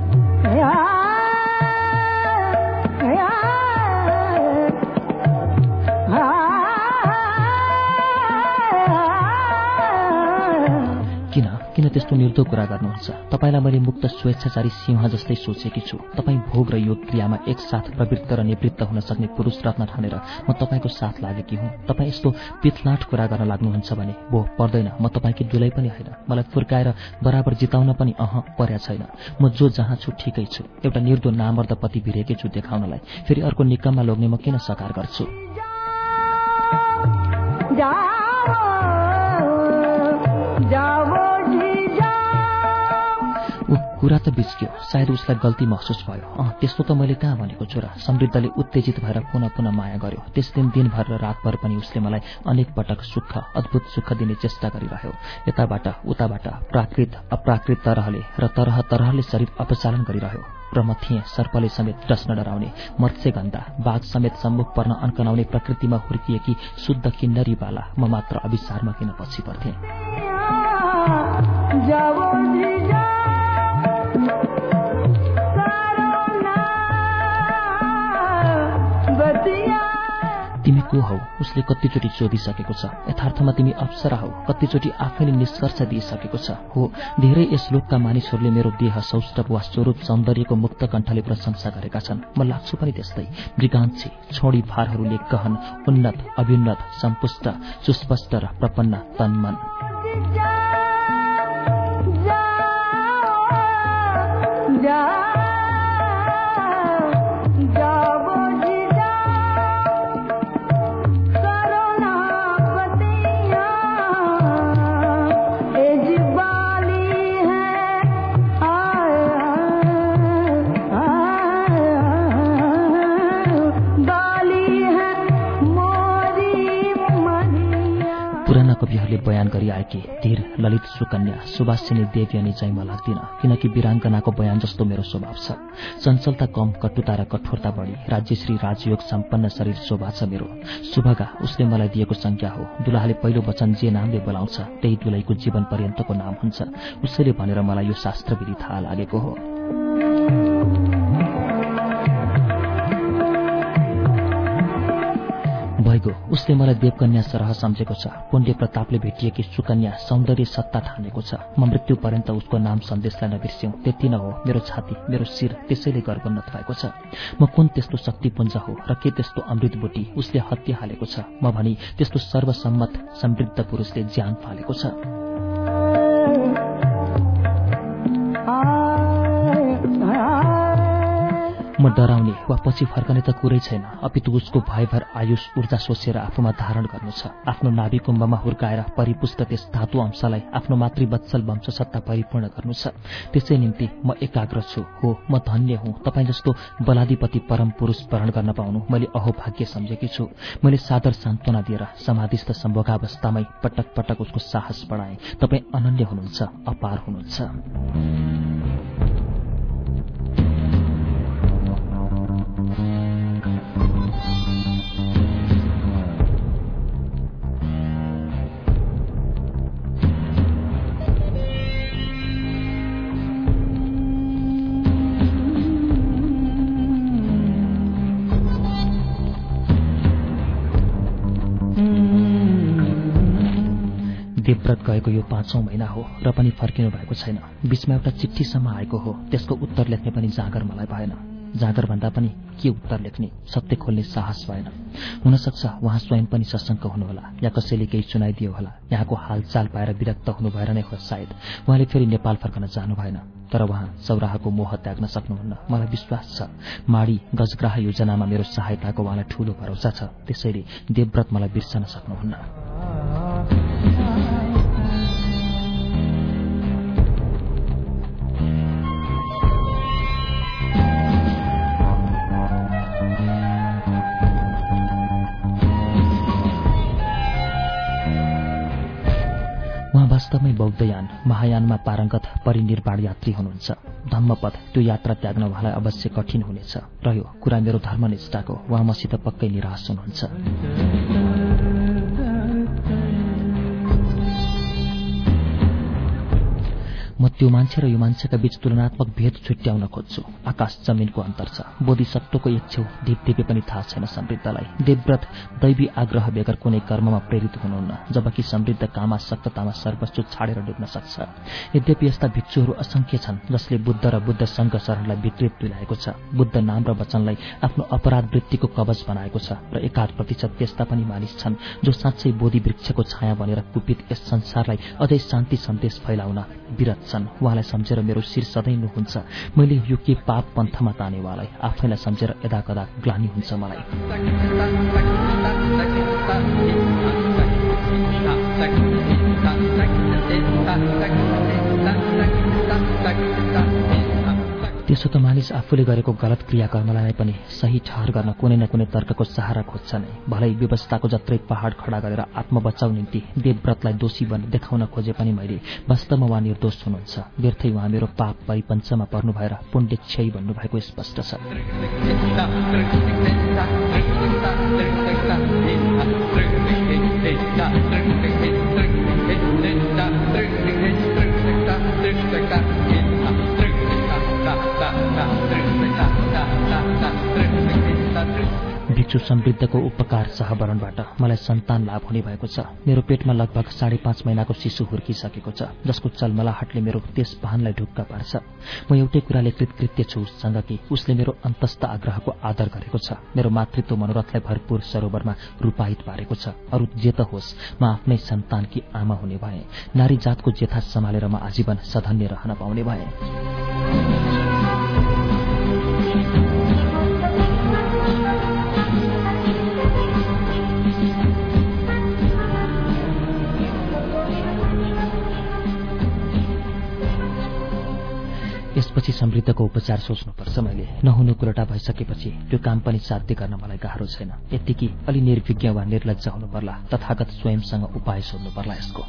S2: किन त्यस्तो निर्दो कुरा गर्नुहुन्छ? तपाईलाई मैले मुक्त स्वेच्छाचारी सिंह जस्तै सोचेकी छु। तपाईँ भोग र योग क्रियामा एकसाथ प्रवृत्त र निवृत्त हुन सक्ने पुरुष रत्न ठानेर म तपाईँको साथ लागेकी हुँ। तपाईँ यस्तो पिथलाट कुरा गर्न लाग्नुहुन्छ भने भो पर्दैन। म तपाईँकी दुलै पनि होइन। मलाई फुर्काएर बराबर जिताउन पनि पर्या छैन। म जो जहाँ छु ठिकै छु। एउटा निर्दो नामर्द पति भिरेकै छु देखाउनलाई, फेरि अर्को निकममा लोग्ने म किन सकार गर्छु? कुरा त बिच्क्यो। सायद उसलाई गल्ती महसुस भयो। त्यस्तो त मैले कहाँ भनेको छु र? समृद्धले उत्तेजित भएर पुनः पुनः माया गर्यो। त्यस दिन दिनभर र रातभर पनि उसले मलाई अनेक पटक सुख, अद्भुत सुख दिने चेष्टा गरिरह्यो। यताबाट उताबाट प्राकृत अप्राकृत तरहले र तरह तरहले शरीर अपचालन गरिरह्यो। र म थिएँ सर्पले समेत डस्न डराउने, मत्स्यगन्धा बाघ समेत सम्मुख पर्न अन्कनाउने प्रकृतिमा हुर्किएकी शुद्ध किन्नरी बाला। म मात्र अभिसारमा किन पछि पर्थेँ? तिमी को हौ? उसले कतिचोटि सोधिसकेको छ। यथार्थमा तिमी अप्सरा हौ। कतिचोटि आफैले निष्कर्ष दिइसकेको छ। हो, धेरै यस लोकका मानिसहरूले मेरो देह सौष्ठव वा स्वरूप सौन्दर्यको मुक्त कण्ठले प्रशंसा गरेका छन्। म लाग्छु पनि त्यस्तै। मृगांक्षी छोडी फारहरूले गहन, उन्नत, अभ्युन्नत, सम्पुष्ट, सुस्पष्ट र प्रपन्न तन्मन। कविहरूले बयान गरिआएकी धीर ललित सुकन्या सुभाषिनी देवी अनि चाहिँ म लाग्दिन, किनकि वीराङ्गनाको बयान जस्तो मेरो स्वभाव छ। चञ्चलता कम, कटुता र कठोरता बढी, राज्यश्री राजयोग सम्पन्न शरीर शोभा छ मेरो। शुभगा उसले मलाई दिएको संज्ञा हो। दुलाहाले पहिलो वचन जे नामले बोलाउँछ त्यही दुलैको जीवन पर्यन्तको नाम हुन्छ। उसैले भनेर मलाई यो शास्त्रविधि थाहा लागेको हो। भइगयो। उसले मलाई देवकन्या सरह सम्झेको छ। पुण्य प्रतापले भेटिएकी सुकन्या सौन्दर्य सत्ता ठानेको छ। म मृत्यु पर्यन्त उसको नाम सन्देशलाई नबिर्स्यौं। त्यति न हो, मेरो छाती, मेरो शिर त्यसैले गर्वन्नत भएको छ। म कुन त्यस्तो शक्तिपुञ्ज हो र के त्यस्तो अमृत बोटी उसले हत्या हालेको छ? म भनी त्यस्तो सर्वसम्मत समृद्ध पुरुषले ज्यान फालेको छ। म डराउने वा पछि फर्कने त कुरै छैन, अपितु उसको भयभर आयुष ऊर्जा सोचेर आफूमा धारण गर्नु छ। आफ्नो नाभि कुम्भमा हुर्काएर परिपुष्ट त्यस धातु अंशलाई आफ्नो मातृवत्सल वंशसत्ता परिपूर्ण गर्नु छ। त्यसै निम्ति म एकाग्र छु। हो, म धन्य हुँ। तपाईँ जस्तो बलाधिपति परम पुरुष वरण गर्न पाउनु मैले अहोभाग्य सम्झेकी छु। मैले सादर सान्त्वना दिएर समाधिस्थ सम्भोगावस्थामै पटक पटक उसको साहस बढाएँ। तपाईँ अनन्य हुनुहुन्छ, अपार हुनुहुन्छ। देवव्रत गएको यो 5औं महिना हो र पनि फर्किनु भएको छैन। बीचमा एउटा चिठ्ठीसम्म आएको हो, त्यसको उत्तर लेख्ने पनि जाँगर मलाई भएन। जाँगर भन्दा पनि के उत्तर लेख्ने, सत्य खोल्ने साहस भएन। हुनसक्छ उहाँ स्वयं पनि सशंक हुनुहोला या कसैले केही सुनाइदियो होला। यहाँको हालचाल पाएर विरक्त हुनु भएर नै हो सायद उहाँले फेरि नेपाल फर्कन जानु भएन। तर उहाँ सौराहको मोह त्याग्न सक्नुहुन्न, मलाई विश्वास छ। माडी गजग्राह योजनामा मेरो सहायताको उहाँलाई ठूलो भरोसा छ। त्यसैले देवव्रत मलाई बिर्सन सक्नुहुन्न। वास्तवमै बौद्धयान महायानमा पारङ्गत परिनिर्वाण यात्री हुनुहुन्छ। धम्मपथ त्यो यात्रा त्याग्न उहाँलाई अवश्य कठिन हुनेछ। रह्यो कुरा मेरो धर्मनिष्ठाको, उहाँ मसित पक्कै निराश हुनुहुन्छ। म त्यो मान्छे र यो मान्छेका बीच तुलनात्मक भेद छुट्याउन खोज्छु। आकाश जमिनको अन्तर छ। बोधिसत्वको एक छेउ ढिपढिपे पनि थाहा छैन समृद्धलाई। देवव्रत दैवी आग्रह बेगर कुनै कर्ममा प्रेरित हुनुहुन्न, जबकि समृद्ध कामासक्ततामा सर्वस्व छाडेर डुब्न सक्छ। यद्यपि यस्ता भिक्षुहरू असंख्य छन् जसले बुद्ध र बुद्ध संघ शरणलाई विकृत तुल्याएको छ, बुद्ध नाम र वचनलाई आफ्नो अपराध वृत्तिको कवच बनाएको छ। र 1% त्यस्ता पनि मानिस छन् जो साँच्चै बोधि वृक्षको छाया बनेर कुपित यस संसारलाई अझै शान्ति सन्देश फैलाउन विरत छन्। उहाँलाई सम्झेर मेरो शिर सधैँ नुहन्छ। मैले यो के पाप पन्थमा ताने उहाँलाई आफैलाई सम्झेर यदाकदा ग्लानि हुन्छ मलाई। त्यसो त मानिस आफूले गरेको गलत क्रियाकर्मलाई नै पनि सही ठहर गर्न कुनै न कुनै तर्कको सहारा खोज्छ नै। भलै व्यवस्थाको जत्रै पहाड खडा गरेर आत्मबचाउ निम्ति देवव्रतलाई दोषी देखाउन खोजे पनि मैले वास्तवमा उहाँ निर्दोष हुनुहुन्छ। व्यर्थै उहाँ मेरो पाप परिपञ्चमा पर्नु भएर पुण्य क्षय भन्नुभएको स्पष्ट छ। भिक्षु समृद्धको उपकार सहवरणबाट मलाई सन्तान लाभ हुने भएको छ। मेरो पेटमा लगभग 5.5 महिनाको शिशु हुर्किसकेको छ, जसको चलमलाहटले मेरो त्यस भानलाई ढुक्क पार्छ। म एउटै कुराले कृतकृत्य छु उससँग कि उसले मेरो अन्तस्थ आग्रहको आदर गरेको छ। मेरो मातृत्व मनोरथलाई भरपूर सरोवरमा रूपायित पारेको छ। अरू जे त होस्, म आफ्नै सन्तानकी आमा हुने भए, नारी जातको जेठा सम्हालेर म आजीवन सधन्य रहन पाउने भए। यसपछि समृद्धको उपचार सोच्नुपर्छ मैले। नहुनु कुरटा भइसकेपछि त्यो काम पनि साध्य गर्न मलाई गाह्रो छैन। यतिकी अलि निर्विज्ञ वा निर्लज्ज हुनु पर्ला, तथागत स्वयंसँग उपाय सोध्नु पर्ला यसको।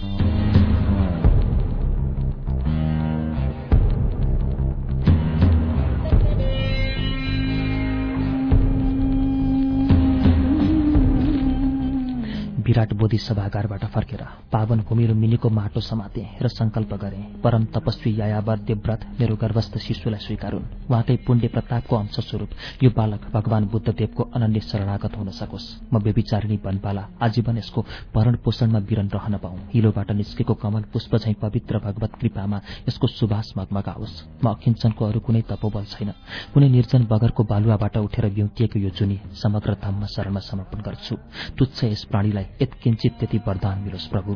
S2: विराट बोधि सभागारबाट फर्केर पावन भूमि रुम्मिनीको माटो समाते र संकल्प गरे, परम तपस्वी यायावर देवव्रत मेरो गर्भस्थ शिशुलाई स्वीकारुन्। उहाँकै पुण्य प्रतापको अंशस्वरूप यो बालक भगवान बुद्धदेवको अनन्य शरणागत हुन सकोस्। म व्यभिचारिणी वनपाला आजीवन यसको भरण पोषणमा विरन रहन पाऊँ। हिलोबाट निस्केको कमल पुष्प झैं पवित्र भगवत कृपामा यसको सुवास मगमगाओस्। म अखिञ्चनको अरू कुनै तपोबल छैन, कुनै निर्जन बगरको बालुवाबाट उठेर बिउतिएको यो जुनी समग्र धम्म शरणमा समर्पण गर्छु। तुच्छ यस प्राणीलाई यत्किञ्चित त्यति वरदान मिलोस् प्रभु।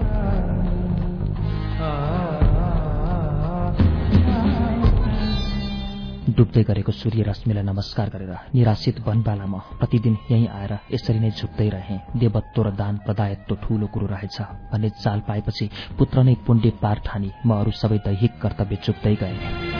S2: डुब्दै गरेको सूर्य रश्मिलाई नमस्कार गरेर निराशित वनबाला म प्रतिदिन यहीँ आएर यसरी नै झुक्दै रहे। देवत्व र दान प्रदायत्व ठूलो कुरो रहेछ भन्ने चाल पाएपछि पुत्र नै पुण्य पार ठानी म अरू सबै दैहिक कर्तव्य चुक्दै गए।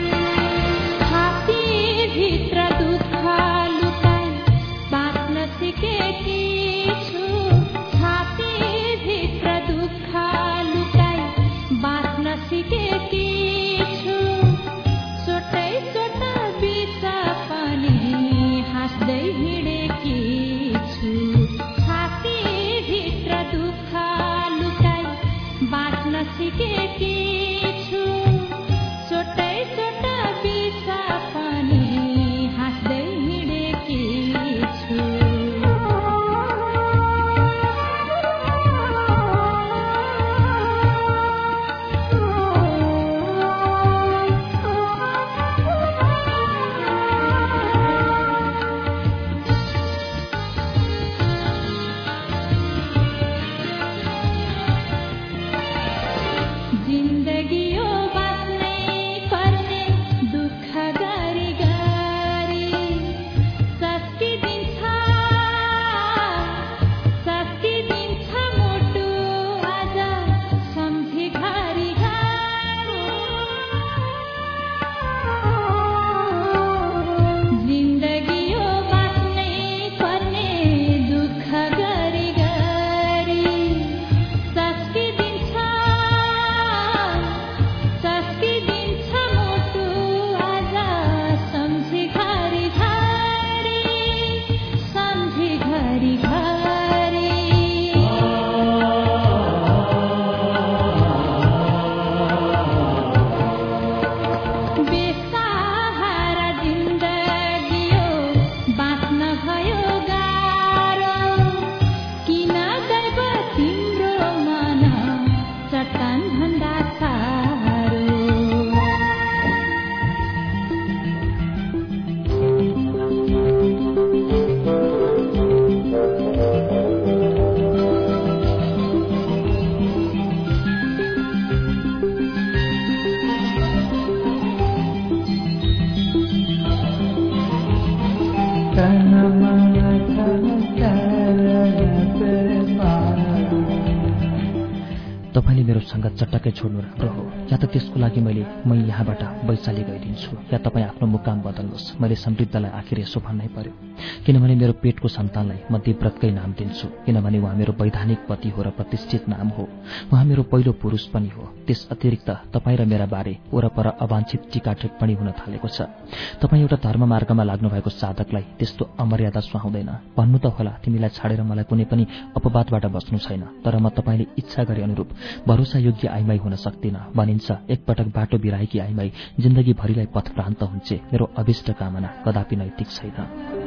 S2: तपाईले मेरो संगत चटक्कै छोड्नु राम्रो हो, या त त्यसको लागि म यहाँबाट वैशाली गइदिन्छु, या तपाईँ आफ्नो मुकाम बदल्नुहोस्। मैले समृद्धलाई आखिर यसो भन्नै पर्यो, किनभने मेरो पेटको सन्तानलाई म देवव्रतकै नाम दिन्छु, किनभने उहाँ मेरो वैधानिक पति हो र प्रतिष्ठित नाम हो। उहाँ मेरो पहिलो पुरुष पनि हो। त्यस अतिरिक्त तपाईँ र मेरा बारे वरपर अवाञ्छित टीका टिप्पणी हुन थालेको छ। तपाईँ एउटा धर्म मार्गमा लाग्नु भएको साधकलाई त्यस्तो अमर्यादा सुहाउँदैन। भन्नु त होला तिमीलाई छाडेर मलाई कुनै पनि अपवादबाट बस्नु छैन, तर म तपाईँले इच्छा गरे अनुरूप भरोसायोग्य आइमाई हुन सक्दिन। भनिन्छ एकपटक बाटो बिराएकी आइमाई जिन्दगीभरिलाई पथभ्रान्त हुन्छ। मेरो अभिष्ट कामना कदापि नैतिक छैन।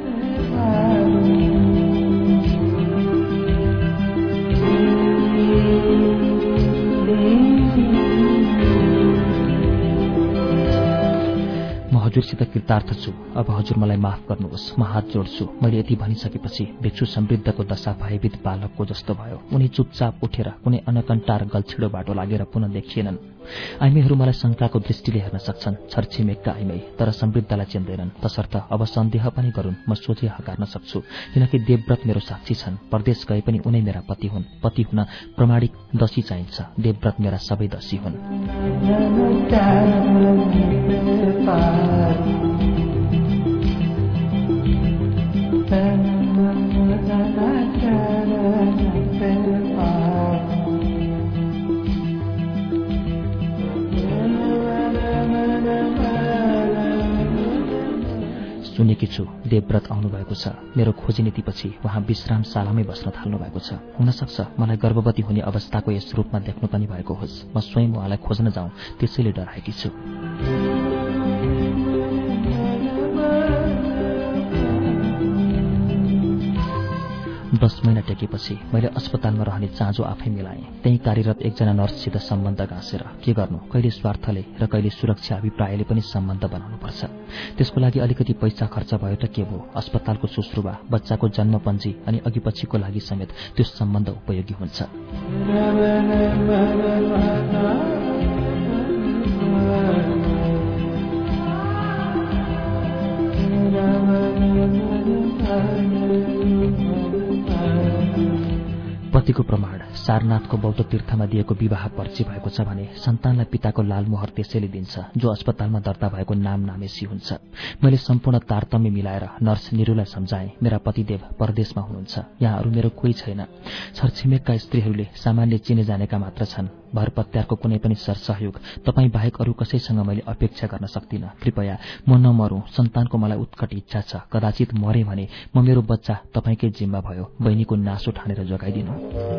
S2: हजुरसित कृतार्थ छु। अब हजुर मलाई माफ गर्नुहोस्, म हात जोड्छु। मैले यति भनिसकेपछि भिक्षु समृद्धको दशा भयभीत बालकको जस्तो भयो। उनी चुपचाप उठेर कुनै अनकन्टार गल्छिडो बाटो लागेर पुनः देखिएनन्। आइमाईहरू मलाई शंकाको दृष्टिले हेर्न सक्छन्, छरछिमेकका आइमाई, तर समृद्धलाई चिन्दैनन्। तसर्थ अब सन्देह पनि गरून् म सोझै हकार्न सक्छु, किनकि देवव्रत मेरो साक्षी छन्। परदेश गए पनि उनै मेरा पति हुन्। पति हुन प्रमाणिक दशी चाहिन्छ। देवव्रत मेरा सबै दशी हुन्। सुनेकी छु देवव्रत आउनुभएको छ। मेरो खोजी नीतिपछि उहाँ विश्रामशालामै बस्न थाल्नु भएको छ। हुनसक्छ मलाई गर्भवती हुने अवस्थाको यस रूपमा देख्नु पनि भएको होस्। म स्वयं उहाँलाई खोज्न जाउँ त्यसैले डराएकी छु। 10 महिना टेकेपछि मैले अस्पतालमा रहने चाँजो आफै मिलाएँ। त्यही कार्यरत एकजना नर्ससित सम्बन्ध गाँसेर के गर्नु, कहिले स्वार्थले र कहिले सुरक्षा अभिप्रायले पनि सम्बन्ध बनाउनुपर्छ। त्यसको लागि अलिकति पैसा खर्च भयो त के भयो, अस्पतालको सुश्रुवा, बच्चाको जन्मपञ्जी अनि अघि पछिको लागि समेत त्यो सम्बन्ध उपयोगी हुन्छ। पतिको प्रमाण सारनाथको बौद्ध तीर्थमा दिएको विवाह पर्ची भएको छ भने सन्तानलाई पिताको लाल मोहर त्यसैले दिन्छ जो अस्पतालमा दर्ता भएको नाम नामेसी हुन्छ। मैले सम्पूर्ण तारतम्य मिलाएर नर्स निरुलाई सम्झाएँ, मेरा पतिदेव परदेशमा हुनुहुन्छ, यहाँ अरू मेरो कोही छैन। छरछिमेकका स्त्रीहरूले सामान्य चिने जानेका मात्र छन्। भर पत्यारको कुनै पनि सरसहयोग तपाईँ बाहेक अरू कसैसँग मैले अपेक्षा गर्न सक्दिनँ। कृपया म नमरौं, सन्तानको मलाई उत्कट इच्छा छ। कदाचित मरे भने म मेरो बच्चा तपाईँकै जिम्मा भयो, बहिनीको नासो ठानेर जोगाइदिनु।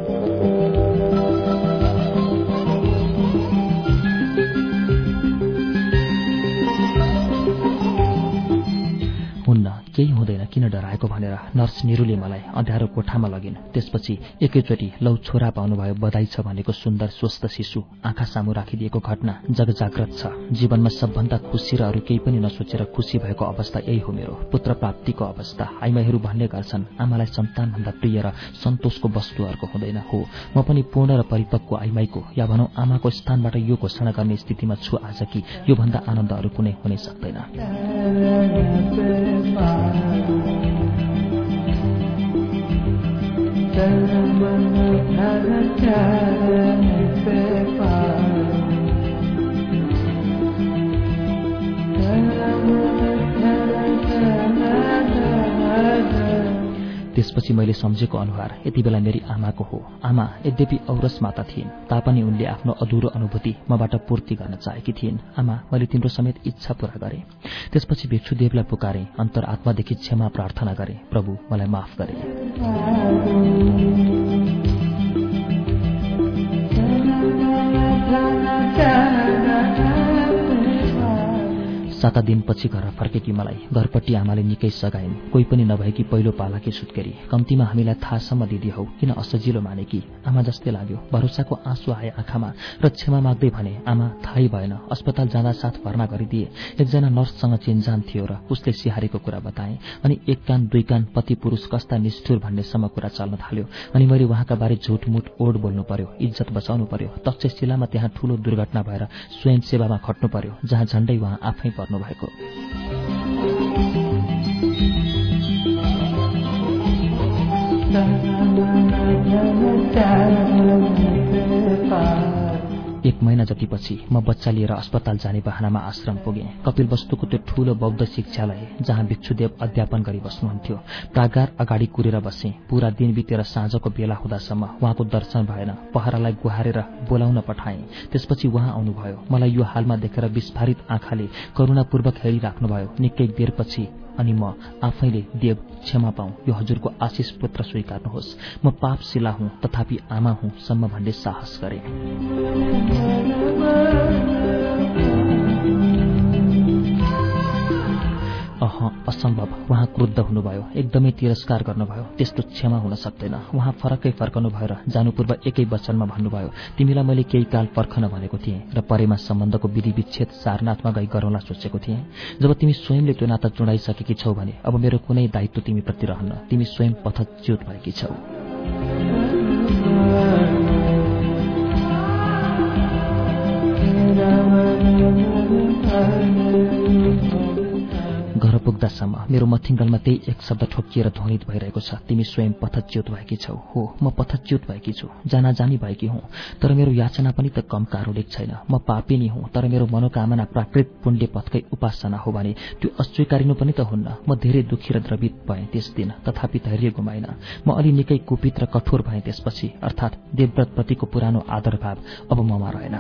S2: हुन्न, केही हुँदैन, किन डराएको भनेर नर्स निरुले मलाई अँध्यारो कोठामा लगिन्। त्यसपछि एकैचोटि लौ छोरा पाउनुभयो, बधाई छ भनेको सुन्दर स्वस्थ शिशु आँखा सामु राखिदिएको घटना जगजाग्रत छ। जीवनमा सबभन्दा खुसी र अरू केही पनि नसोचेर खुसी भएको अवस्था यही हो मेरो पुत्र प्राप्तिको अवस्था। आइमाईहरू भन्ने गर्छन् आमालाई सन्तानभन्दा प्रिय र सन्तोषको वस्तु अर्को हुँदैन। हो, म पनि पूर्ण र परिपक्व आइमाईको या भनौँ आमाको स्थानबाट यो घोषणा गर्ने स्थितिमा छु आज कि योभन्दा आनन्द अरू कुनै हुनै सक्दैन। त्यसपछि मैले सम्झेको अनुहार यति बेला मेरी आमाको हो। आमा यद्यपि औरस माता थिइन् तापनि उनले आफ्नो अधुरो अनुभूति मबाट पूर्ति गर्न चाहेकी थिइन्। आमा, मैले तिम्रो समेत इच्छा पूरा गरेँ। त्यसपछि भिक्षुदेवलाई पुकारेँ, अन्तरआत्मादेखि क्षमा प्रार्थना गरेँ, प्रभु मलाई माफ गरे। 7 दिनपछि घर फर्केकी मलाई घरपट्टि आमाले निकै सघाइन्। कोही पनि नभएकी पहिलो पालाकी सुत्केरी। कम्तीमा हामीलाई थाहासम्म दिदी हौ, किन असजिलो माने कि आमा जस्तै लाग्यो। भरोसाको आँसु आए आँखामा र क्षमा माग्दै भने आमा थाहै भएन, अस्पताल जाँदा साथ भर्ना गरिदिए। एकजना नर्ससँग चिन्जान थियो र उसले सिहारीको कुरा बताए। अनि एक कान दुई कान पति पुरुष कस्ता निष्ठुर भन्नेसम्म कुरा चल्न थाल्यो। अनि मैले उहाँका बारे झुटमुट ओड बोल्नु पर्यो, इज्जत बचाउनु पर्यो। तक्षशिलामा त्यहाँ ठूलो दुर्घटना भएर स्वयं सेवामा खट्नु पर्यो, जहाँ झण्डै उहाँ आफै पर्नु भएको। एक महिना जतिपछि म बच्चा लिएर अस्पताल जाने बहानामा आश्रम पुगेँ। कपिलवस्तुको त्यो ठूलो बौद्ध शिक्षालय जहाँ भिक्षुदेव अध्यापन गरी बस्नुहुन्थ्यो। प्रागार अगाडि कुरेर बसेँ। पूरा दिन बितेर साँझको बेला हुँदासम्म उहाँको दर्शन भएन। पहरालाई गुहारेर बोलाउन पठाएँ। त्यसपछि उहाँ आउनुभयो। मलाई यो हालमा देखेर विस्फारित आँखाले करुणापूर्वक हेरिराख्नुभयो। निकै बेरपछि अनि म आफैले देव क्षमा पाऊँ, यो हजुरको आशिष पुत्र स्वीकार्नुहोस्। म पापशिला हुँ तथापि आमा हुँ सम्म भन्ने साहस गरे। असम्भव। उहाँ क्रुद्ध हुनुभयो, एकदमै तिरस्कार गर्नुभयो। त्यस्तो क्षमा हुन सक्दैन। उहाँ फरक्कै फर्कनु भयो र जानु पूर्व एकै वचनमा भन्नुभयो, तिमीलाई मैले केही काल पर्खन भनेको थिएँ र परेमा सम्बन्धको विधि विच्छेद सारनाथमा गई गरौँला सोचेको थिएँ। जब तिमी स्वयंले त्यो नाता चुडाइसकेकी छौ भने अब मेरो कुनै दायित्व तिमीप्रति रहन्न। तिमी स्वयं पथच्युत भएकी छौ। घर पुग्दासम्म मेरो मथिङ्गलमा त्यही एक शब्द ठोकिएर ध्वनित भइरहेको छ, तिमी स्वयं पथच्युत भएकी छौ। हो, म पथच्युत भएकी छु, जानाजानी भएकी हुँ। तर मेरो याचना पनि त कम कारुणिक छैन। म पापिनी हुँ, तर मेरो मनोकामना प्राकृत पुण्य पथकै उपासना हो भने त्यो अस्वीकारिनु पनि त हुन्न। म धेरै दुखी र द्रवित भएँ त्यस दिन, तथापि धैर्य गुमाइन। म अलि निकै कुपित र कठोर भएँ त्यसपछि, अर्थात् देवव्रत प्रतिको पुरानो आदर भाव अब ममा रहेन।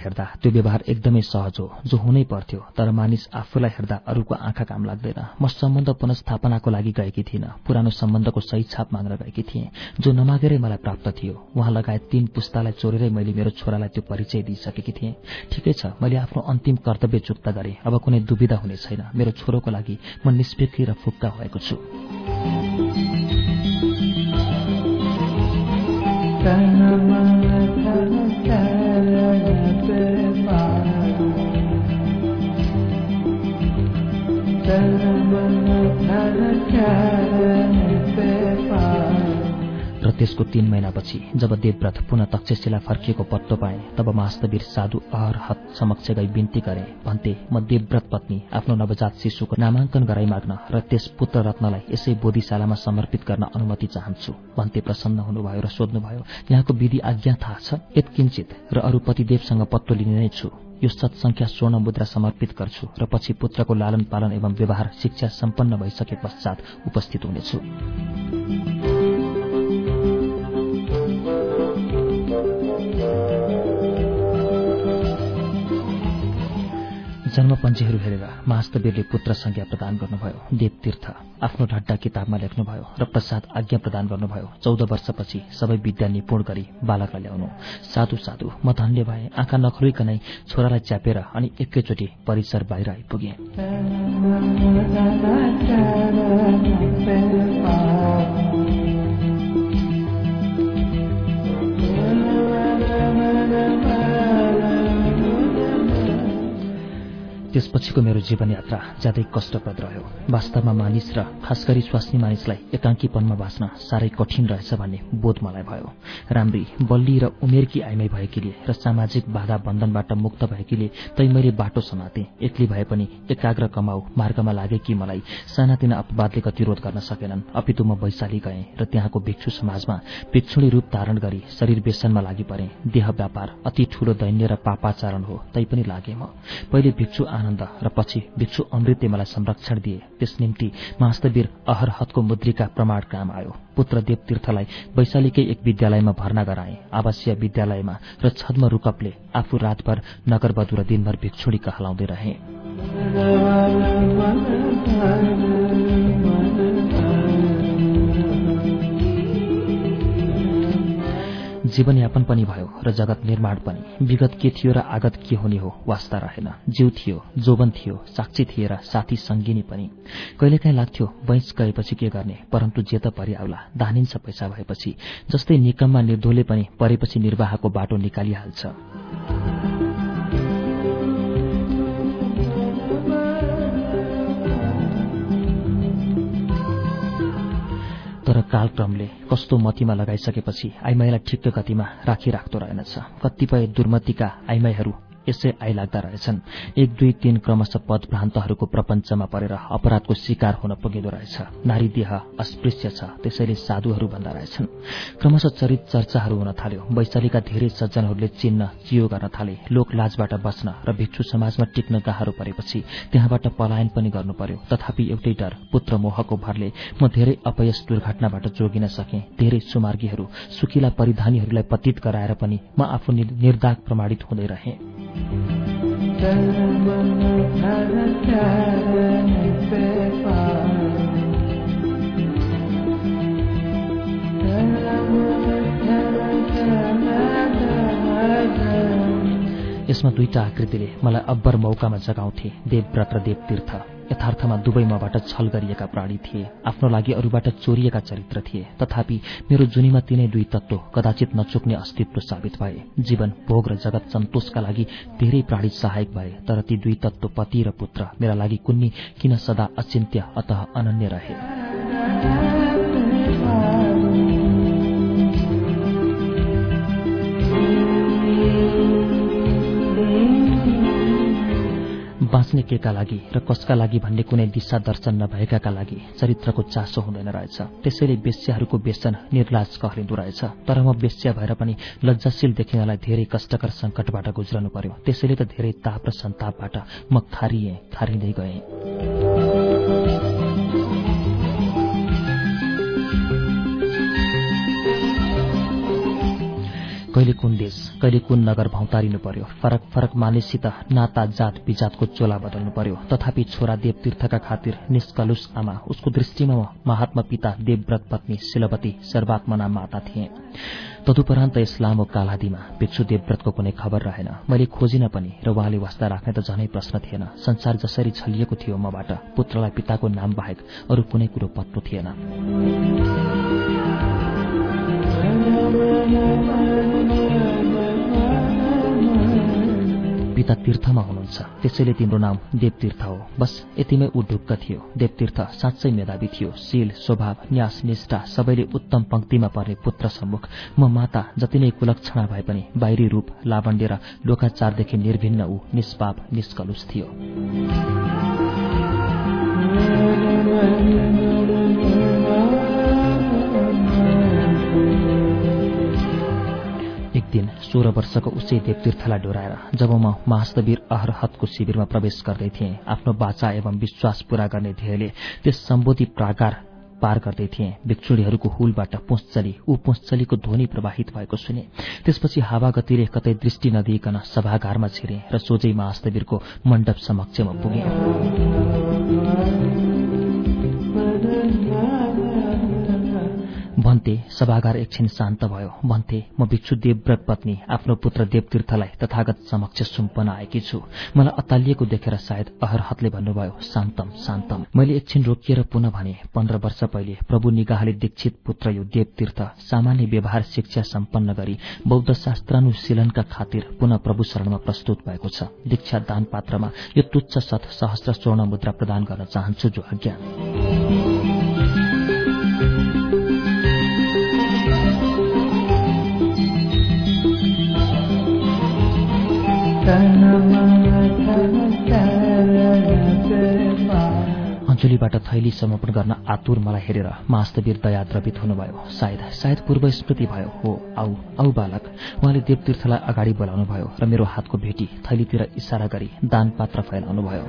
S2: हेर्दा त्यो व्यवहार एकदमै सहज हो, जो हुनै पर्थ्यो। तर मानिस आफूलाई हेर्दा अरूको आँखा काम लाग्दैन। म सम्बन्ध पुनर्स्थापनाको लागि गएकी थिइन, पुरानो सम्बन्धको सही छाप माग्न गएकी थिएँ, जो नमागेरै मलाई प्राप्त थियो। उहाँ लगायत 3 पुस्तालाई चोरेरै मैले मेरो छोरालाई त्यो परिचय दिइसकेकी थिएँ। ठिकै छ, मैले आफ्नो अन्तिम कर्तव्य चुक्ता गरेँ। अब कुनै दुविधा हुने छैन। मेरो छोरोको लागि म निष्पेक्षी र फुक्का भएको छु। र त्यसको 3 महिनापछि जब देवव्रत पुनः तक्षशिला फर्किएको पत्तो पाए, तब महास्तवीर साधु अहरहत समक्ष गई बिन्ती गरे। भन्थे, म देवव्रत पत्नी आफ्नो नवजात शिशुको नामाङ्कन गराइ माग्न र त्यस पुत्र रत्नलाई यसै बोधिशालामा समर्पित गर्न अनुमति चाहन्छु। भन्थे प्रसन्न हुनुभयो र सोध्नुभयो, यहाँको विधि आज्ञा थाहा छ? यत्किञ्चित र अरू पतिदेवसँग पत्तो लिने नै छु। यो सत्सङ्ख्या स्वर्ण मुद्रा समर्पित गर्छु र पछि पुत्रको लालन पालन एवं व्यवहार शिक्षा सम्पन्न भइसके पश्चात उपस्थित हुनेछु। जन्मपञ्जीहरू हेरेर महास्तवीरले पुत्र संज्ञा प्रदान गर्नुभयो। देवतीर्थ आफ्नो ढड्डा किताबमा लेख्नुभयो र प्रसाद आज्ञा प्रदान गर्नुभयो। 14 वर्षपछि सबै विद्या निपुण गरी बालकलाई ल्याउनु। साधु साधु म धन्य भए। आँखा नखुलिकनै छोरालाई च्यापेर अनि एकैचोटि परिसर बाहिर आइपुगे। त्यसपछिको मेरो जीवनयात्रा ज्यादै कष्टप्रद रह्यो। वास्तवमा मानिस र खास गरी स्वास्नी मानिसलाई एकाङ्कीपनमा बाँच्न साह्रै कठिन रहेछ भन्ने बोध मलाई भयो। राम्री, बल्ली र उमेरकी आइमै भएकीले र सामाजिक बाधा बन्धनबाट मुक्त भएकीले तै मैले बाटो समाते। एक्लै भए पनि एकाग्र कमाउ मार्गमा लागे कि मलाई सानातिना अपवादले गतिरोध गर्न सकेनन्। अपितु म वैशाली गएँ र त्यहाँको भिक्षु समाजमा भिक्षुणी रूप धारण गरी शरीर व्यसनमा लागि परेँ। देह व्यापार अति ठूलो दैन्य र पापाचरण हो, तैपनि लागे म। पहिले भिक्षु आनन्द र पछि भिक्षु अमृतले मलाई संरक्षण दिए। त्यस निम्ति महास्तवीर अहरहतको मुद्रिका प्रमाण काम आयो। पुत्र देवतीर्थलाई वैशालीकै एक विद्यालयमा भर्ना गराए। आवासीय विद्यालयमा र छद्म रुकपले आफू रातभर नगरवधु र दिनभर भिक्षुणी कहलाउँदै रहे। जीवनयापन पनि भयो र जगत निर्माण पनि। विगत के थियो र आगत के हुने हो वास्ता रहेन। जीव थियो, जोवन थियो, साक्षी थिए र साथी सङ्गिनी पनि। कहिलेकाहीँ लाग्थ्यो वैंश गएपछि के गर्ने, परन्तु जे त परिआउला, दानिन्छ पैसा भएपछि। जस्तै निकममा निर्धोले पनि परेपछि निर्वाहको बाटो निकालिहाल्छ। तर कालक्रमले कस्तो मतिमा लगाइसकेपछि आइमाईलाई ठिक्क गतिमा राखिराख्दो रहेनछ। कतिपय दुर्मतिका आइमाईहरू यसै आइलाग्दा रहेछन्। 1, 2, 3 क्रमशः पदभ्रान्तहरूको प्रपञ्चमा परेर अपराधको शिकार हुन पुगिँदो रहेछ। नारी देह अस्पृश्य छ, त्यसैले साधुहरू भन्दा रहेछन्। क्रमशः चरित चर्चाहरू हुन थाल्यो। वैशालीका धेरै सज्जनहरूले चिन्न चियो गर्न थाले। लोक लाजबाट बच्न र भिक्षु समाजमा टिक्न गाह्रो परेपछि त्यहाँबाट पलायन पनि गर्नु पर्यो। तथापि एउटै डर, पुत्र मोहको भरले म धेरै अपयश दुर्घटनाबाट जोगिन सकेँ। धेरै सुमार्गीहरू, सुकिला परिधानीहरूलाई पतित गराएर पनि म आफू निर्दाग प्रमाणित हुँदै रहेँ। यसमा दुईटा आकृतिले मलाई अब्बर मौकामा जगाउँथे, देवव्रत र देवतीर्थ। यथार्थमा दुवै मबाट छल गरिएका प्राणी थिए, आफ्नो लागि अरूबाट चोरिएका चरित्र थिए। तथापि मेरो जुनीमा तिनै दुई तत्त्व कदाचित नचुक्ने अस्तित्व साबित भए। जीवन, भोग र जगत सन्तोषका लागि धेरै प्राणी सहायक भए, तर ती दुई तत्त्व पति र पुत्र मेरा लागि कुन्नी किन सदा अचिन्त्य अतः अनन्य रहे। बाँच्ने केका लागि र कसका लागि भन्ने कुनै दिशा दर्शन नभएकाका लागि चरित्रको चासो हुँदैन रहेछ। त्यसैले बेश्याहरूको व्यसन निर्लाज कहलिँदो रहेछ। तर म बेश्या भएर पनि लज्जाशील देखिनलाई धेरै कष्टकर संकटबाट गुज्रनु पर्यो। त्यसैले त धेरै ताप र सन्तापबाट म खारिँदै गएँ। कहिले कुन देश कहिले कुन नगर भौतारिनु पर्यो, फरक फरक मानिससित नाता जात विजातको चोला बदल्नु पर्यो। तथापि छोरा देवतीर्थका खातिर निष्कलुष आमा, उसको दृष्टिमा महात्मा पिता देवव्रत पत्नी शिलवती सर्वात्मना माता थिए। तदुपरान्त यस लामो कालादिमा भिक्षु देवव्रतको कुनै खबर रहेन। मैले खोजिन पनि र उहाँले वास्ता राख्ने त झनै प्रश्न थिएन। संसार जसरी छलिएको थियो मबाट, पुत्रलाई पिताको नाम बाहेक अरू कुनै कुरो पत्तो थिएन। पिता तीर्थमा हुनुहुन्छ, त्यसैले तिम्रो नाम देवतीर्थ हो। बस यतिमै ऊ ढुक्क थियो। देवतीर्थ साँच्चै मेधावी थियो। शील, स्वभाव, न्यास, निष्ठा सबैले उत्तम पंक्तिमा पर्ने पुत्र सम्मुख म माता जति नै कुलक्षणा भए पनि बाहिरी रूप, लावण्य र लोकाचारदेखि निर्भिन्न ऊ निष्पाप निष्कलुष थियो। एक दिन 16 वर्षको उसै देवतीर्थलाई डोराएर जब म महास्तवीर अहरहतको शिविरमा प्रवेश गर्दै थिएँ, आफ्नो बाचा एवं विश्वास पूरा गर्ने ध्येयले त्यस सम्बोधि प्राकार पार गर्दै थिएँ, भिक्षुणीहरूको हुलबाट पुँचली ऊ पुँचलीको ध्वनि प्रवाहित भएको सुने। त्यसपछि हावागतिले कतै दृष्टि नदिइकन सभागारमा छिरेँ र सोझै महास्तवीरको मण्डप समक्षमा पुगेँ। भन्थे सभागार एकछिन शान्त भयो। भन्थे म भिक्षु देवव्रत पत्नी आफ्नो पुत्र देवतीर्थलाई तथागत समक्ष सुम्पन आएकी छु। मलाई अत्तालिएको देखेर सायद अहरहतले भन्नुभयो, शान्तम शान्तम। मैले एकछिन रोकिएर पुनः भने, 15 वर्ष पहिले प्रभु निगाहले दीक्षित पुत्र यो देवतीर्थ सामान्य व्यवहार शिक्षा सम्पन्न गरी बौद्ध शास्त्रानुशीलनका खातिर पुनः प्रभु शरणमा प्रस्तुत भएको छ। दीक्षा दान पात्रमा यो तुच्छ सहस्र स्वर्ण मुद्रा प्रदान गर्न चाहन्छु, जो आज्ञा। अञ्जुलीबाट थैली समर्पण गर्न आतुर मलाई हेरेर महास्तवीर दया द्रवित हुनुभयो। सायद पूर्व स्मृति भयो। हो, आऊ आऊ बालक। उहाँले देवतीर्थलाई अगाडि बोलाउनुभयो र मेरो हातको भेटी थैलीतिर इशारा गरी दान पात्र फैलाउनुभयो।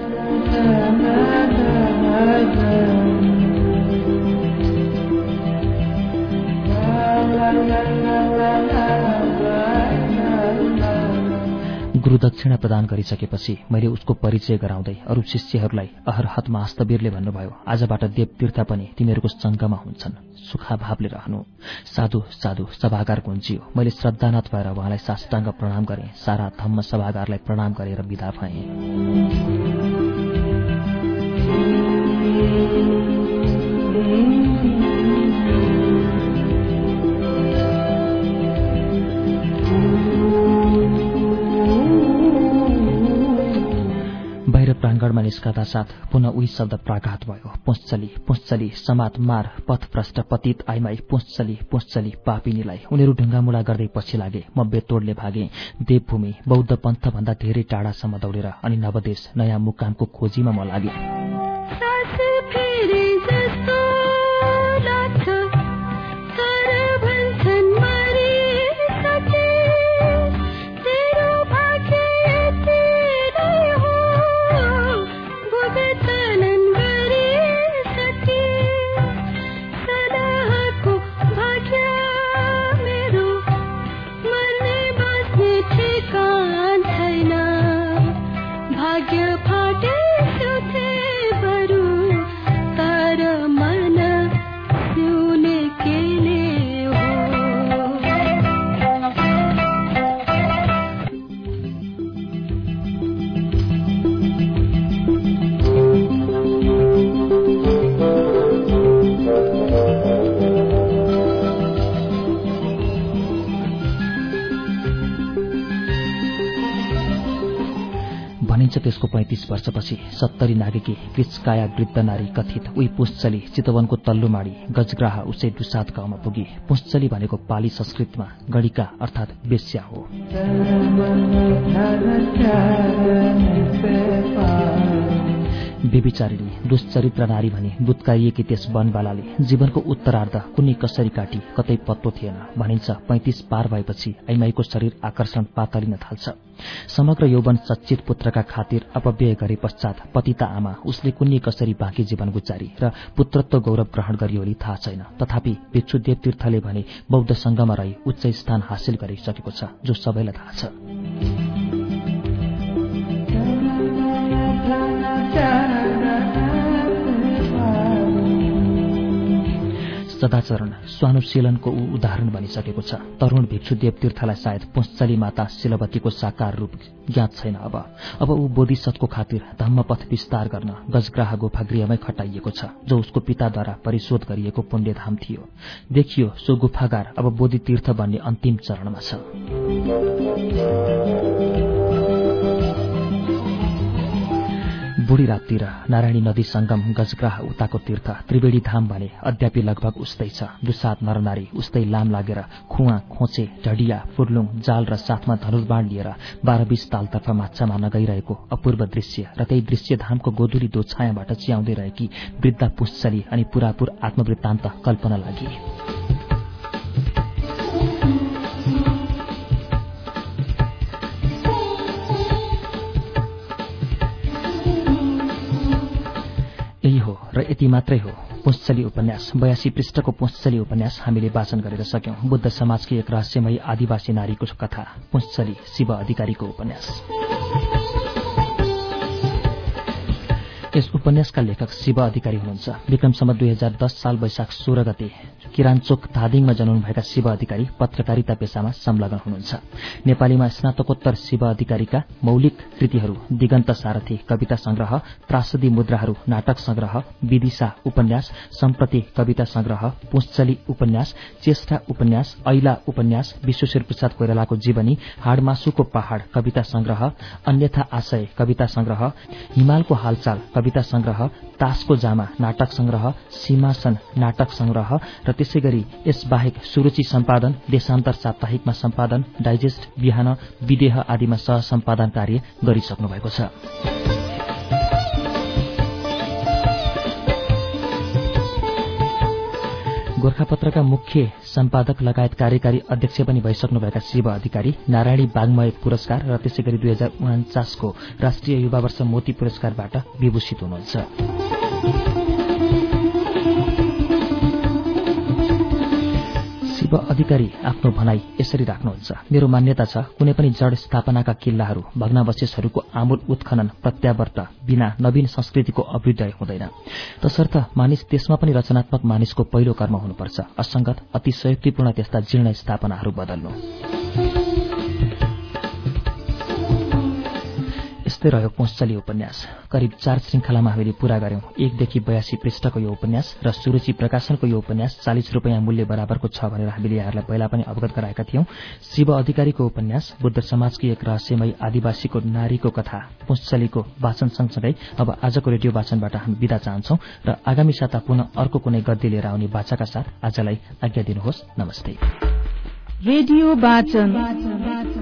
S2: गुरुदक्षिणा प्रदान गरिसकेपछि मैले उसको परिचय गराउँदै अरू शिष्यहरूलाई अहरहत महास्तवीरले भन्नुभयो, आजबाट देवतीर्थ पनि तिमीहरूको संगमा हुन्छन्, सुखाभावले रहनु। साधु साधु सभागार गुन्जियो। मैले श्रद्धानत भएर उहाँलाई साष्टाङ्ग प्रणाम गरेँ। सारा धम्म सभागारलाई प्रणाम गरेर बिदा भएँ। बाहिर प्राङ्गणमा निस्कदा साथ पुनः उही शब्द प्राघात भयो। पुँचली पुँचली, समात मार, पथभ्रष्ट पतित आइमाई, पुँचली पुँचली पापिनीलाई। उनीहरू ढुङ्गामुढा गर्दै पछि लागे। म बेतोडले भागे। देवभूमि बौद्ध पन्थभन्दा धेरै टाढासम्म दौडेर अनि नवदेश नयाँ मुकामको खोजीमा म लागे। त्यसको 35 वर्षपछि 70 नागेकी कृष्काया वृद्ध नारी कथित उही पुँचली चितवनको तल्लो माडी गजग्राह उसै डुसाद गाउँमा पुगी। पुँचली भनेको पाली संस्कृतमा गणिका अर्थात् वेश्या हो। बेबिचारिणी दुश्चरित्र नारी भनी बुत्कारिएकी त्यस वनबालाले जीवनको उत्तरार्ध कुनै कसरी काटी कतै पत्तो थिएन। भनिन्छ 35 पार भएपछि आइमाईको शरीर आकर्षण पातलिन थाल्छ। समग्र यौवन सच्चित पुत्रका खातिर अपव्यय गरे पश्चात पतिता आमा उसले कुनै कसरी बाँकी जीवन गुजारी र पुत्रत्व गौरव ग्रहण गरियो भनी थाहा छैन। तथापि भिक्षुदेव तीर्थले भने बौद्ध संघमा रही उच्च स्थान हासिल गरिसकेको छ, जो सबैलाई थाहा छ। सदाचरण स्वानुशीलनको उदाहरण बनिसकेको छ। तरुण भिक्षुदेव तीर्थलाई सायद पुंचली माता शिलवतीको साकार रूप ज्ञात छैन। अब ऊ बोधिसत्वको खातिर धम्मपथ विस्तार गर्न गजग्राह गुफागृहमै खटाइएको छ, जो उसको पिताद्वारा परिशोध गरिएको पुण्यधाम थियो। देखियो सो गुफागार अब बोधि तीर्थ बन्ने अन्तिम चरणमा छ। बुढी राततिर नारायणी नदी संगम गजग्राह उताको तीर्थ त्रिवेणी धाम भने अद्यापि लगभग उस्तै छ। दुसात नरनारी उस्तै लाम लागेर खुवा, खोचे, ढडिया, फुर्लुङ, जाल र साथमा धनुर्बाण लिएर 12-20 तालतर्फ माछा मार्न गइरहेको अपूर्व दृश्य र त्यही दृश्य धामको गोधुली दोछायाबाट चियाउँदै रहेकी वृद्धा पुंचली अनि पुरापुर आत्मवृत्तान्त कल्पना लागि। यही हो र यति मात्रै हो। पुंचली उपन्यास 82 पृष्ठको पुंचली उपन्यास हामीले वाचन गरेर सक्यौं। बुद्ध समाजकी एक रहस्यमयी आदिवासी नारीको कथा पुंचली शिव अधिकारीको उपन्यास। यस उपन्यासका लेखक शिव अधिकारी हुनुहुन्छ। विक्रमसम्म 2010 साल वैशाख 16 गते किरानचोक धादिङमा जन्मनुभएका शिव अधिकारी पत्रकारिता पेशामा संलग्न हुनुहुन्छ। नेपालीमा स्नातकोत्तर शिव अधिकारीका मौलिक कृतिहरू दिगन्त सारथी कविता संग्रह, त्रासदी मुद्राहरू नाटक संग्रह, विदिशा उपन्यास, सम्प्रति कविता संग्रह, पुंचली उपन्यास, चेष्टा उपन्यास, ऐला उपन्यास, विश्वेश्वर प्रसाद कोइरालाको जीवनी, हाडमासुको पहाड कविता संग्रह, अन्यथा आशय कविता संग्रह, हिमालको हालचाल कविता संग्रह, तासको जामा नाटक संग्रह, सीमासन नाटक संग्रह र त्यसैगरी यसबाहेक सुरुचि सम्पादन, देशान्तर साप्ताहिकमा सम्पादन, डाइजेस्ट, बिहान, विदेह आदिमा सह सम्पादन कार्य गरिसक्नु भएको छ। गोरखापत्रका मुख्य सम्पादक लगायत कार्यकारी अध्यक्ष पनि भइसक्नुभएका शिव अधिकारी नारायणी वाङ्मय पुरस्कार र त्यसैगरी 2049 को राष्ट्रिय युवा वर्ष मोती पुरस्कारबाट विभूषित हुनुहुन्छ। शिव अधिकारी आफ्नो भनाई यसरी राख्नुहुन्छ। मेरो मान्यता छ कुनै पनि जड स्थापनाका किल्लाहरू भग्नावशेषहरूको आमूल उत्खनन प्रत्यावर्त बिना नवीन संस्कृतिको अभ्युदय हुँदैन। तसर्थ मानिस त्यसमा पनि रचनात्मक मानिसको पहिलो कर्म हुनुपर्छ। असंगत अतिशयोक्तिपूर्ण त्यस्ता जीर्ण स्थापनाहरू बदल्नु। यस्तै रह्यो पुंचली उपन्यास। करिब 4 श्रृंखलामा हामीले पूरा गर्यौं। 1 देखि 82 पृष्ठको यो उपन्यास र सुरुचि प्रकाशनको यो उपन्यास 40 रुपैयाँ मूल्य बराबरको छ भनेर हामीले यहाँहरूलाई पहिला पनि अवगत गराएका थियौं। शिव अधिकारीको उपन्यास बुद्ध समाजकी एक रहस्यमयी आदिवासीको नारीको कथा पुंचलीको वाचन सँगसँगै अब आजको रेडियो वाचनबाट हामी बिदा चाहन्छौं र आगामी साता पुनः अर्को कुनै गद्य लिएर आउने बाचाका साथ आजलाई आज्ञा दिनुहोस्। नमस्ते।
S1: रेडियो वाचन